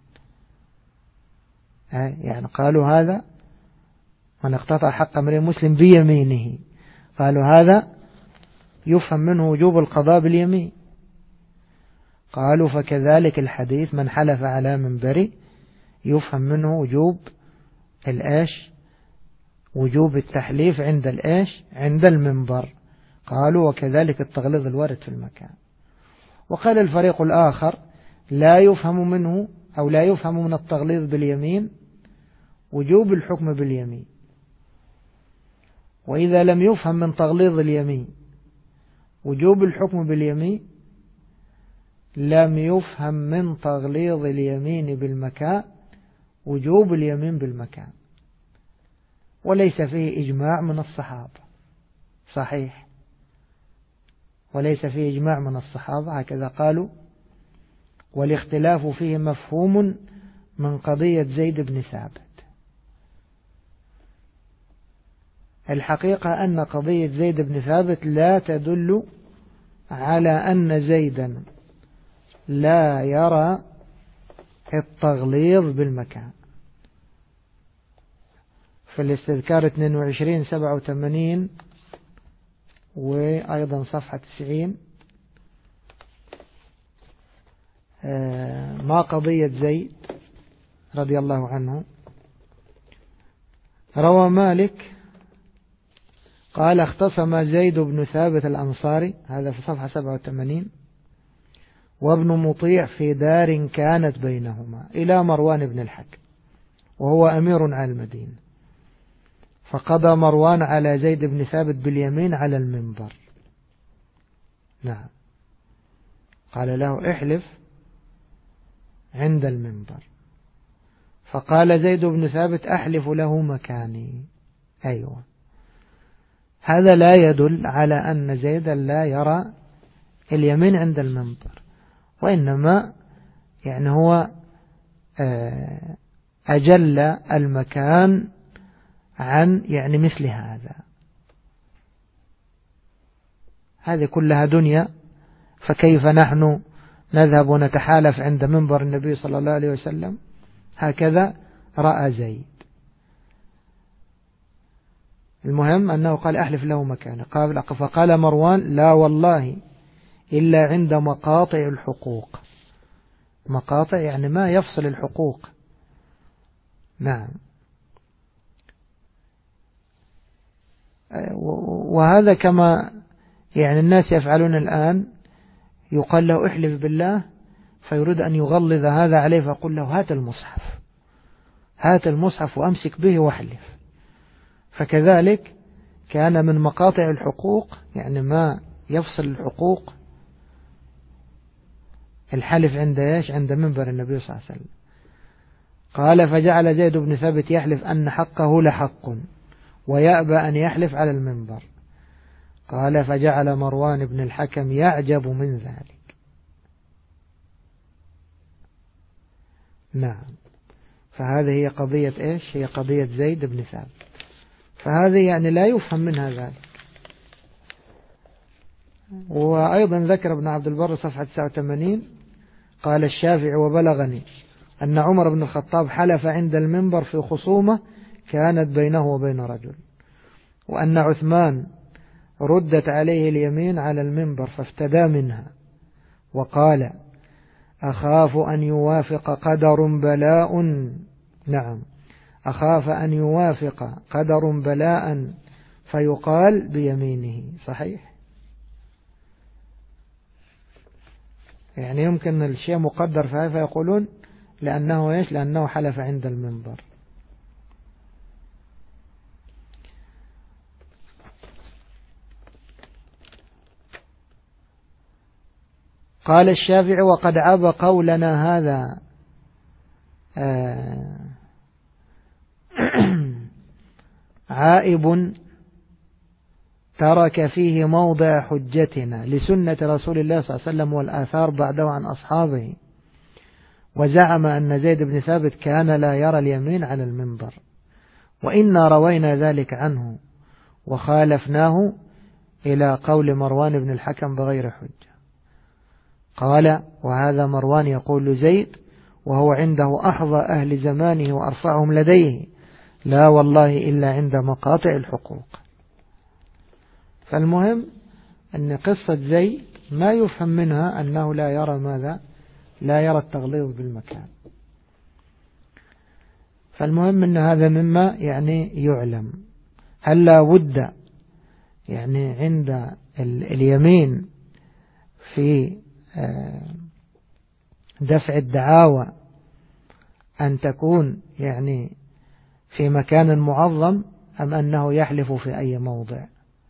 يعني قالوا هذا من اقتطع حق امرئ مسلم بيمينه، قالوا هذا يفهم منه وجوب القضاء باليمين. قالوا فكذلك الحديث: من حلف على منبر، يفهم منه وجوب وجوب التحليف عند المنبر. قالوا وكذلك التغليظ الوارد في المكان. وقال الفريق الآخر: لا يفهم منه أو لا يفهم من التغليظ باليمين وجوب الحكم باليمين. وإذا لم يفهم من تغليظ اليمين وجوب الحكم باليمين، لم يفهم من تغليظ اليمين بالمكان وجوب اليمين بالمكان. وليس فيه إجماع من الصحابة، صحيح، وليس فيه إجماع من الصحابة، هكذا قالوا. والاختلاف فيه مفهوم من قضية زيد بن ثابت. الحقيقة أن قضية زيد بن ثابت لا تدل على أن زيدا لا يرى التغليظ بالمكان. في الاستذكار 22-87 وأيضا صفحة 90 ما قضية زيد رضي الله عنه. روى مالك قال: اختصم زيد بن ثابت الأنصاري، هذا في صفحة 87، وابن مطيع في دار كانت بينهما إلى مروان بن الحكم وهو أمير على المدينة، فقضى مروان على زيد بن ثابت باليمين على المنبر. نعم، قال له: احلف عند المنبر. فقال زيد بن ثابت: أحلف له مكاني. أيوة، هذا لا يدل على أن زيدا لا يرى اليمين عند المنبر، وإنما يعني هو أجل المكان عن يعني مثل هذا. هذه كلها دنيا، فكيف نحن نذهب ونتحالف عند منبر النبي صلى الله عليه وسلم؟ هكذا رأى زيد. المهم أنه قال: أحلف له مكانه. فقال مروان: لا والله إلا عند مقاطع الحقوق. مقاطع يعني ما يفصل الحقوق. نعم. وهذا كما يعني الناس يفعلون الآن، يقال له: احلف بالله، فيريد أن يغلظ هذا عليه، فيقول له: هات المصحف وأمسك به واحلف. فكذلك كان من مقاطع الحقوق يعني ما يفصل الحقوق الحلف عند منبر النبي صلى الله عليه وسلم. قال: فجعل زيد بن ثابت يحلف أن حقه لحق ويأبى أن يحلف على المنبر. قال: فجعل مروان بن الحكم يعجب من ذلك. نعم. فهذه هي قضية هي قضية زيد بن ثابت. فهذه يعني لا يفهم منها ذلك. وأيضا ذكر ابن عبد البر صفحة 89 قال الشافعي: وبلغني أن عمر بن الخطاب حلف عند المنبر في خصومة كانت بينه وبين رجل، وأن عثمان ردت عليه اليمين على المنبر فافتدى منها، وقال: أخاف أن يوافق قدر بلاء. نعم، أخاف أن يوافق قدر بلاء فيقال بيمينه. صحيح، يعني يمكن الشيء مقدر فيه فيقولون لأنه حلف عند المنبر. قال الشافعي: وقد عاب قولنا هذا عائب ترك فيه موضع حجتنا لسنة رسول الله صلى الله عليه وسلم والآثار بعده عن أصحابه، وزعم أن زيد بن ثابت كان لا يرى اليمين على المنبر، وإنا روينا ذلك عنه وخالفناه إلى قول مروان بن الحكم بغير حجة. قال: وهذا مروان يقول زيد وهو عنده أحظى أهل زمانه وأرفعهم لديه، لا والله إلا عند مقاطع الحقوق. فالمهم أن قصة زيد ما يفهم منها أنه لا يرى ماذا؟ لا يرى التغليظ بالمكان. فالمهم أن هذا مما يعني يعلم. هل لا بد يعني عند اليمين في دفع الدعاوى أن تكون يعني في مكان معظم، أم أنه يحلف في أي موضع؟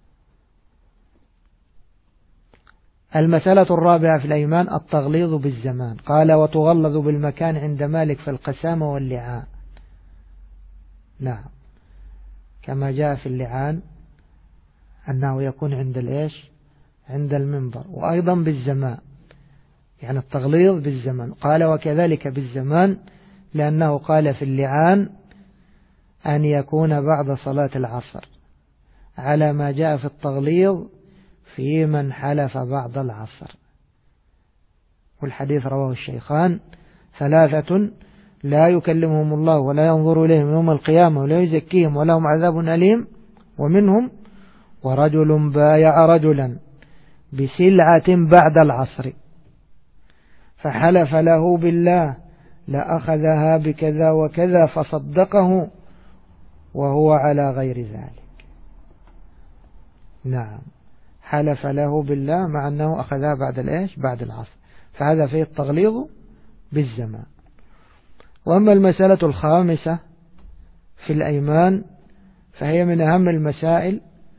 المسألة الرابعة في الأيمان التغليظ بالزمان. قال: وتغلظ بالمكان عند مالك في القسامة واللعان. نعم، كما جاء في اللعان أنه يكون عند الإيش؟ عند المنبر. وأيضا بالزمان، يعني التغليظ بالزمان. قال: وكذلك بالزمان، لأنه قال في اللعان أن يكون بعد صلاة العصر، على ما جاء في التغليظ في من حلف بعد العصر. والحديث رواه الشيخان: ثلاثة لا يكلمهم الله ولا ينظر إليهم يوم القيامة ولا يزكيهم ولهم عذاب أليم، ومنهم ورجل بايع رجلا بسلعة بعد العصر فحلف له بالله لأخذها بكذا وكذا فصدقه وهو على غير ذلك. نعم، حلف له بالله مع أنه أخذها بعد الإيش؟ بعد العصر. فهذا فيه التغليظ بالزمان. وأما المسألة الخامسة في الأيمان فهي من أهم المسائل،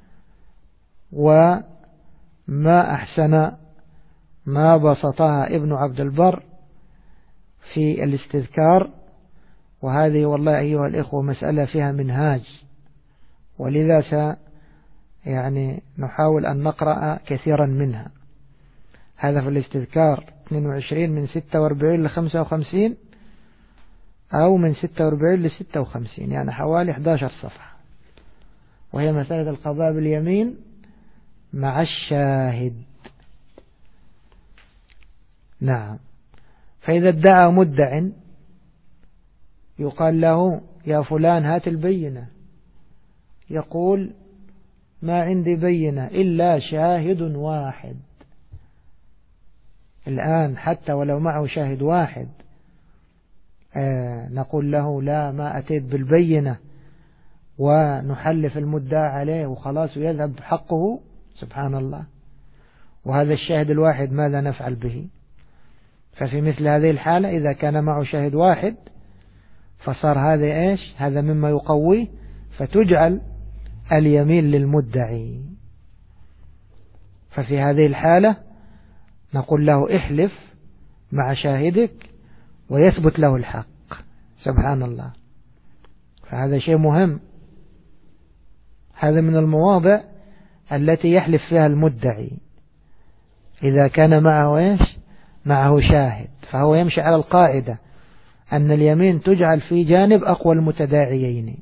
وما أحسن ما بسطها ابن عبد البر في الاستذكار. وهذه والله أيها الإخوة مسألة فيها منهاج، ولذا يعني نحاول أن نقرأ كثيرا منها. هذا في الاستذكار 22 من 46 ل 55 أو من 46 ل 56، يعني حوالي 11 صفحة. وهي مسألة القضاء باليمين مع الشاهد. نعم، فإذا ادعى مدع يقال له: يا فلان هات البينة. يقول: ما عندي بينة إلا شاهد واحد. الآن حتى ولو معه شاهد واحد نقول له: لا، ما أتيت بالبينة، ونحلف المدعى عليه وخلاص ويذهب حقه. سبحان الله. وهذا الشاهد الواحد ماذا نفعل به؟ ففي مثل هذه الحالة إذا كان معه شاهد واحد فصار هذا إيش؟ هذا مما يقوي، فتجعل اليمين للمدعي. ففي هذه الحالة نقول له: احلف مع شاهدك ويثبت له الحق. سبحان الله. فهذا شيء مهم. هذا من المواضع التي يحلف فيها المدعي إذا كان معه إيش؟ معه شاهد. فهو يمشي على القاعدة أن اليمين تجعل في جانب أقوى المتداعيين.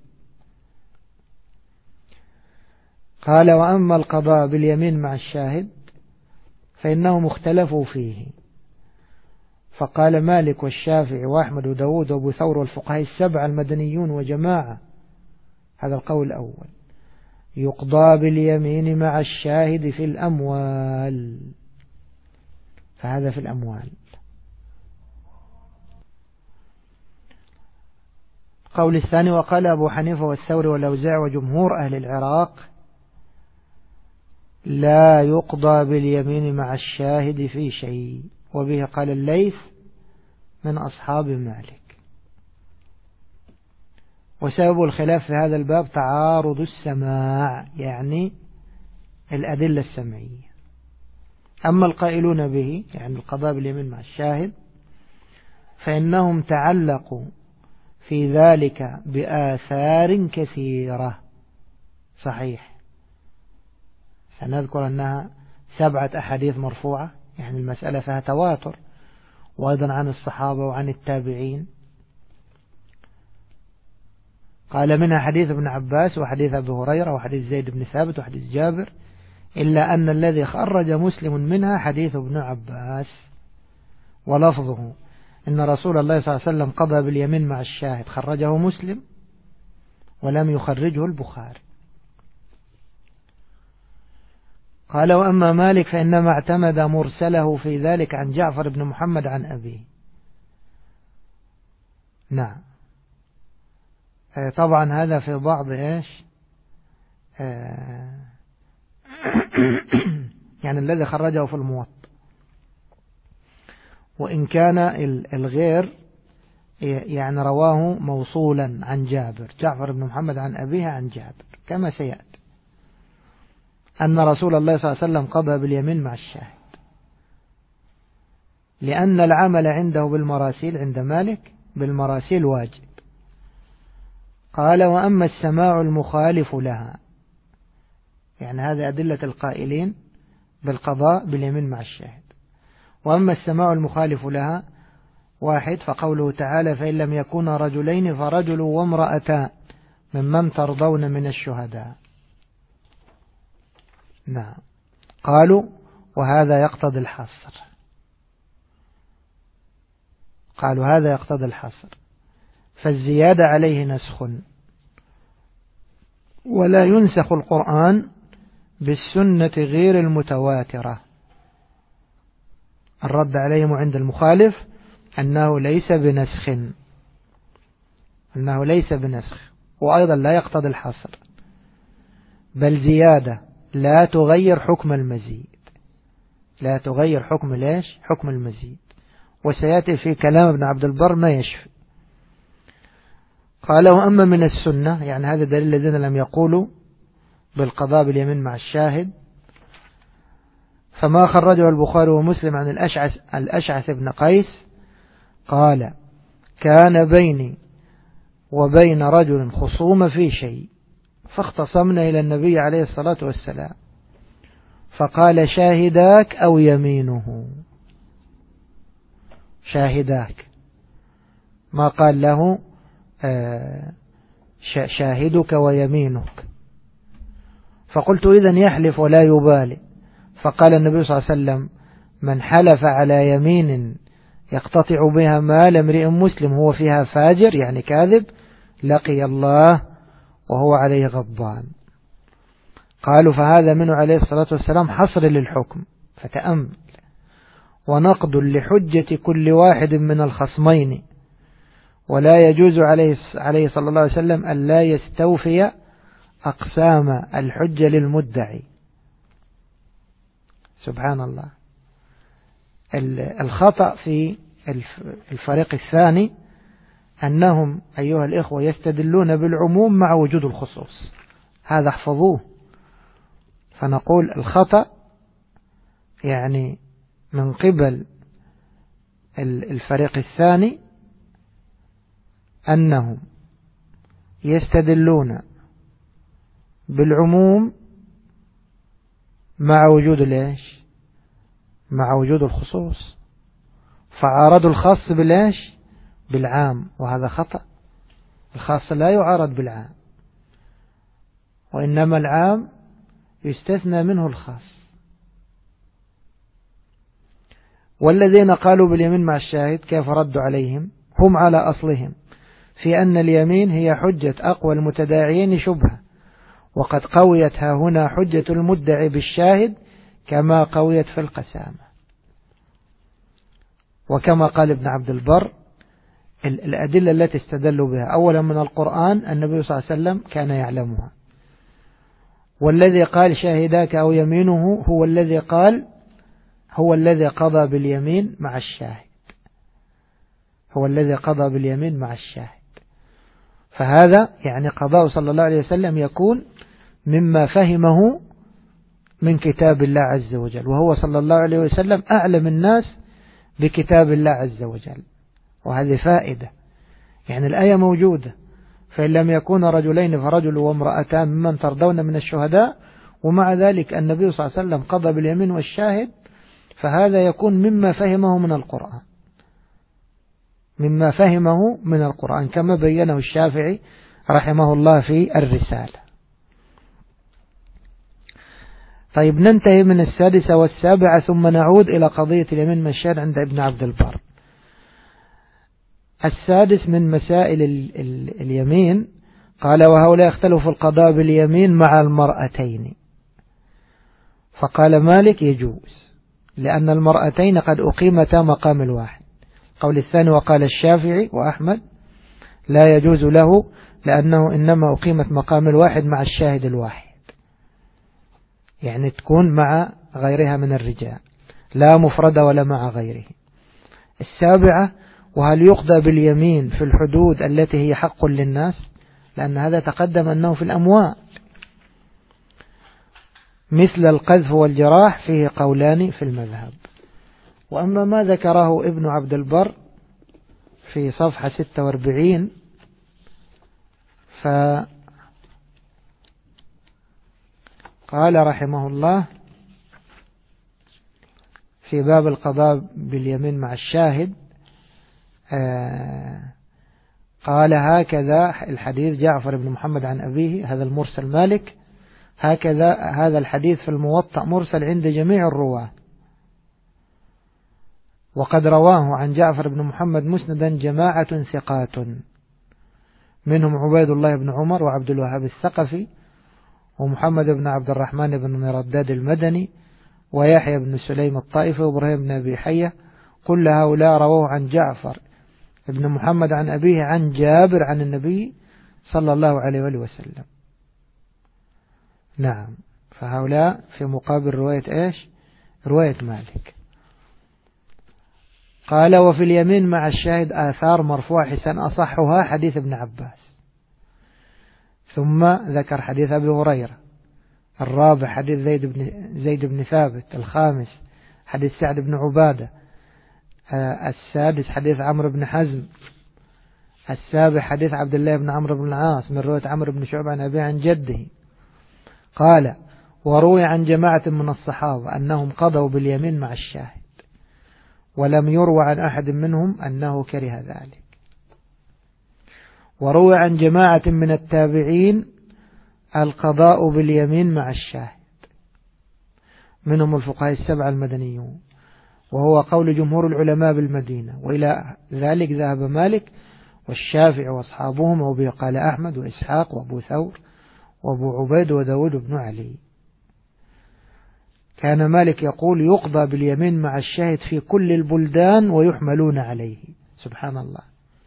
قال: وأما القضاء باليمين مع الشاهد فإنهم اختلفوا فيه، فقال مالك والشافعي وأحمد وداود وأبو ثور والفقهاء السبع المدنيون وجماعة. هذا القول الأول: يقضى باليمين مع الشاهد في الأموال. فهذا في الأموال. قول الثاني: وقال أبو حنيفة والثوري والأوزاعي وجمهور أهل العراق: لا يقضى باليمين مع الشاهد في شيء. وبه قال الليث من أصحاب مالك. وسبب الخلاف في هذا الباب تعارض السماع، يعني الأدلة السمعية. أما القائلون به، يعني القضاء باليمين مع الشاهد، فإنهم تعلقوا في ذلك بآثار كثيرة. صحيح، سنذكر أنها 7 أحاديث مرفوعة، يعني المسألة فيها تواتر، وأيضا عن الصحابة وعن التابعين. قال منها حديث ابن عباس وحديث أبي هريرة وحديث زيد بن ثابت وحديث جابر، إلا أن الذي خرج مسلم منها حديث ابن عباس، ولفظه إن رسول الله صلى الله عليه وسلم قضى باليمين مع الشاهد، خرجه مسلم ولم يخرجه البخاري. قال وأما مالك فإنما اعتمد مرسله في ذلك عن جعفر بن محمد عن أبيه. نعم. طبعا هذا في بعض إيش يعني الذي خرجه في الموطأ، وإن كان الغير يعني رواه موصولا عن جعفر بن محمد عن أبيه عن جابر، كما سيأتي أن رسول الله صلى الله عليه وسلم قضى باليمين مع الشاهد، لأن العمل عنده بالمراسيل عند مالك بالمراسيل واجب. قال وأما السماع المخالف لها، يعني هذا أدلة القائلين بالقضاء باليمين مع الشاهد. وأما السماع المخالف لها، واحد فقوله تعالى فإن لم يكونا رجلين فرجل وامرأتان ممن ترضون من الشهداء. نعم. قالوا وهذا يقتضي الحصر، قالوا هذا يقتضي الحصر، فالزيادة عليه نسخ، ولا ينسخ القرآن بالسنة غير المتواترة. الرد عليهم عند المخالف أنه ليس بنسخ، أنه ليس بنسخ، وأيضا لا يقتضي الحصر، بل زيادة لا تغير حكم المزيد، لا تغير حكم ليش حكم المزيد، وسيأتي في كلام ابن عبد البر ما يشفي. قال وأما من السنة، يعني هذا دليل الذين لم يقولوا بالقضاء باليمين مع الشاهد، فما خرجه البخاري ومسلم عن الأشعث بن قيس قال كان بيني وبين رجل خصومة في شيء، فاختصمنا إلى النبي عليه الصلاة والسلام، فقال شاهداك أو يمينه، شاهداك، ما قال له شاهدك ويمينك. فقلت إذن يحلف ولا يبالي، فقال النبي صلى الله عليه وسلم من حلف على يمين يقتطع بها مال امرئ مسلم هو فيها فاجر، يعني كاذب، لقي الله وهو عليه غضبان. قالوا فهذا منه عليه الصلاة والسلام حصر للحكم، فتأمل، ونقد لحجة كل واحد من الخصمين، ولا يجوز عليه صلى الله عليه وسلم أن لا يستوفي أقسام الحجة للمدعي. سبحان الله. الخطأ في الفريق الثاني أنهم أيها الإخوة يستدلون بالعموم مع وجود الخصوص، هذا احفظوه. فنقول الخطأ يعني من قبل الفريق الثاني أنهم يستدلون بالعموم مع وجود ليش مع وجود الخصوص، فعارضوا الخاص بالإيش بالعام، وهذا خطأ. الخاص لا يعارض بالعام، وإنما العام يستثنى منه الخاص. والذين قالوا باليمين مع الشاهد كيف ردوا عليهم؟ هم على أصلهم في أن اليمين هي حجة أقوى المتداعيين شبهة، وقد قويت ها هنا حجة المدعي بالشاهد كما قويت في القسامة. وكما قال ابن عبد البر الأدلة التي استدلوا بها أولا من القرآن النبي صلى الله عليه وسلم كان يعلمها، والذي قال شاهداك أو يمينه هو الذي قضى باليمين مع الشاهد، هو الذي قضى باليمين مع الشاهد. فهذا يعني قضاء صلى الله عليه وسلم يكون مما فهمه من كتاب الله عز وجل، وهو صلى الله عليه وسلم أعلم الناس بكتاب الله عز وجل. وهذه فائدة، يعني الآية موجودة فإن لم يكون رجلين فرجل وامرأتان ممن ترضون من الشهداء، ومع ذلك النبي صلى الله عليه وسلم قضى باليمين والشاهد، فهذا يكون مما فهمه من القرآن، مما فهمه من القرآن، كما بينه الشافعي رحمه الله في الرسالة. طيب ننتهي من السادسة والسابعة ثم نعود إلى قضية اليمين مع الشاهد عند ابن عبد البر. السادس من مسائل اليمين قال وهؤلاء اختلفوا في القضاء باليمين مع المرأتين، فقال مالك يجوز لأن المرأتين قد أقيمتا مقام الواحد. قول الثاني وقال الشافعي وأحمد لا يجوز له لأنه إنما أقيمت مقام الواحد مع الشاهد الواحد، يعني تكون مع غيرها من الرجال لا مفردة ولا مع غيره. السابعة وهل يقضى باليمين في الحدود التي هي حق للناس، لأن هذا تقدم أنه في الأموال مثل القذف والجراح فيه قولان في المذهب. وأما ما ذكره ابن عبد البر في صفحة 46 فقال رحمه الله في باب القضاء باليمين مع الشاهد قال هكذا الحديث جعفر بن محمد عن أبيه، هذا المرسل مالك، هكذا هذا الحديث في الموطأ مرسل عند جميع الرواة، وقد رواه عن جعفر بن محمد مسندا جماعة ثقات منهم عبيد الله بن عمر وعبد الوهاب الثقفي ومحمد بن عبد الرحمن بن مرداد المدني ويحيى بن سليم الطائفي وإبراهيم بن أبي حية، كل هؤلاء رواه عن جعفر ابن محمد عن أبيه عن جابر عن النبي صلى الله عليه وآله وسلم. نعم، فهؤلاء في مقابل رواية إيش؟ رواية مالك. قال وفي اليمين مع الشاهد آثار مرفوع حسن أصحها حديث ابن عباس، ثم ذكر حديث أبي هريرة، الرابع حديث زيد بن ثابت، الخامس حديث سعد بن عبادة، السادس حديث عمرو بن حزم، السابع حديث عبد الله بن عمرو بن العاص من رواية عمرو بن شعبة عن أبيه عن جده. قال وروي عن جماعة من الصحابة أنهم قضوا باليمين مع الشاهد، ولم يروى عن أحد منهم أنه كره ذلك. وروي عن جماعة من التابعين القضاء باليمين مع الشاهد، منهم الفقهاء السبعة المدنيون، وهو قول جمهور العلماء بالمدينة، وإلى ذلك ذهب مالك والشافعي وأصحابهم، وبه قال أحمد وإسحاق وأبو ثور وأبو عبيد وداود بن علي. كان مالك يقول يقضى باليمين مع الشاهد في كل البلدان ويحملون عليه. سبحان الله.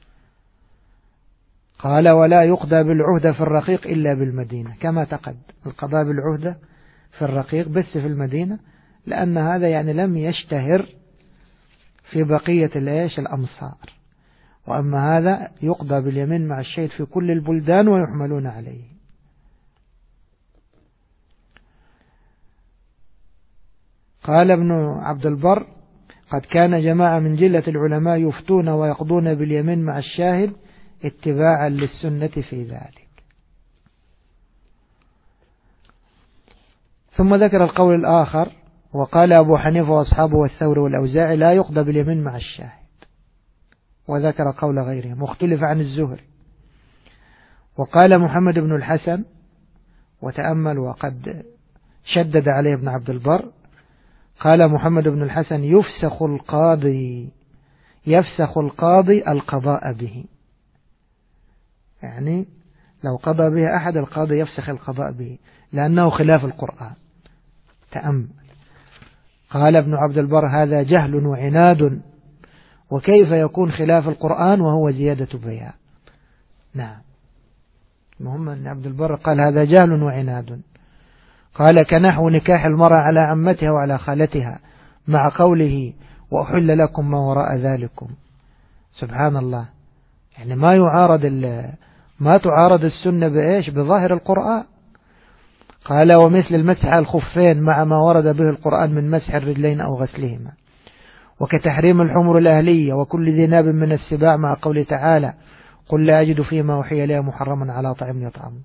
قال ولا يقضى بالعهدة في الرقيق إلا بالمدينة، كما تقدم القضاء بالعهدة في الرقيق بس في المدينة، لأن هذا يعني لم يشتهر في بقية الأمصار. وأما هذا يقضى باليمين مع الشاهد في كل البلدان ويحملون عليه. قال ابن عبد البر قد كان جماعة من جلة العلماء يفتون ويقضون باليمين مع الشاهد اتباعا للسنة في ذلك. ثم ذكر القول الآخر وقال أبو حنيفة وأصحابه والثوري والأوزاعي لا يقضى باليمين مع الشاهد، وذكر قول غيره مختلف عن الزهري. وقال محمد بن الحسن وتأمل وقد شدد عليه ابن عبد البر، قال محمد بن الحسن يفسخ القاضي القضاء به، يعني لو قضى به أحد القاضي يفسخ القضاء به لأنه خلاف القرآن. تأمل. قال ابن عبد البر هذا جهل وعناد، وكيف يكون خلاف القرآن وهو زيادة بيان. نعم، المهم أن عبد البر قال هذا جهل وعناد. قال كنحو نكاح المرأة على عمتها وعلى خالتها مع قوله وأحل لكم ما وراء ذلكم. سبحان الله، يعني ما تعارض السنة بإيش؟ بظاهر القرآن. قال ومثل المسح على الخفين مع ما ورد به القرآن من مسح الرجلين أو غسلهما، وكتحريم الحمر الأهلية وكل ذي ناب من السباع مع قوله تعالى قل لا أجد فيما أوحي إلي محرما على طعام يطعمه،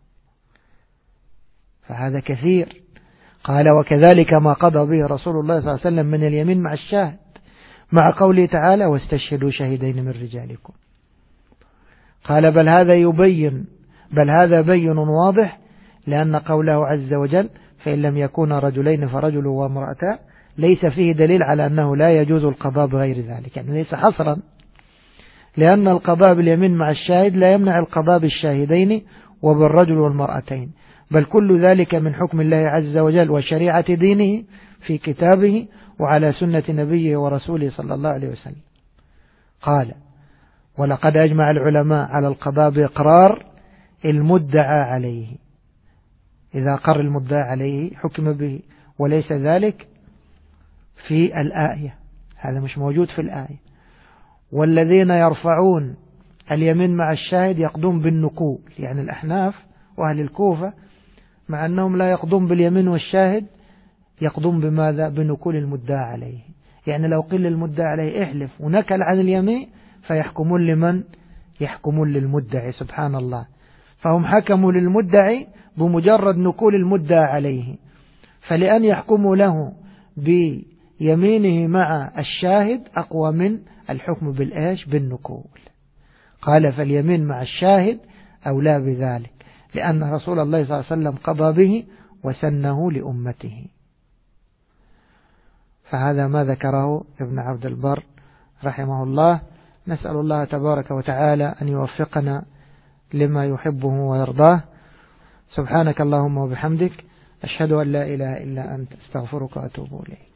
فهذا كثير. قال وكذلك ما قضى به رسول الله صلى الله عليه وسلم من اليمين مع الشاهد مع قوله تعالى واستشهدوا شهيدين من رجالكم. قال بل هذا يبين بل هذا بين واضح، لأن قوله عز وجل فإن لم يكونا رجلين فرجل وامرأتان ليس فيه دليل على أنه لا يجوز القضاء بغير ذلك، يعني ليس حصرا، لأن القضاء باليمين مع الشاهد لا يمنع القضاء بالشاهدين وبالرجل والمرأتين، بل كل ذلك من حكم الله عز وجل وشريعة دينه في كتابه وعلى سنة نبيه ورسوله صلى الله عليه وسلم. قال ولقد أجمع العلماء على القضاء بإقرار المدعى عليه، إذا قر المدعى عليه حكم به، وليس ذلك في الآية، هذا مش موجود في الآية. والذين يرفعون اليمين مع الشاهد يقضون بالنكول، يعني الأحناف وأهل الكوفة مع أنهم لا يقضون باليمين والشاهد يقضون بماذا؟ بنكول المدعى عليه، يعني لو قيل المدعى عليه احلف ونكل عن اليمين فيحكمون لمن؟ يحكمون للمدعي، سبحان الله. فهم حكموا للمدعي بمجرد نكول المدعى عليه، فلأن يحكموا له بيمينه مع الشاهد أقوى من الحكم بالإيش؟ بالنكول. قال فاليمين مع الشاهد أولى بذلك، لأن رسول الله صلى الله عليه وسلم قضى به وسنه لأمته. فهذا ما ذكره ابن عبد البر رحمه الله. نسأل الله تبارك وتعالى أن يوفقنا لما يحبه ويرضاه. سبحانك اللهم وبحمدك، أشهد أن لا إله إلا أنت، استغفرك وأتوب إليك.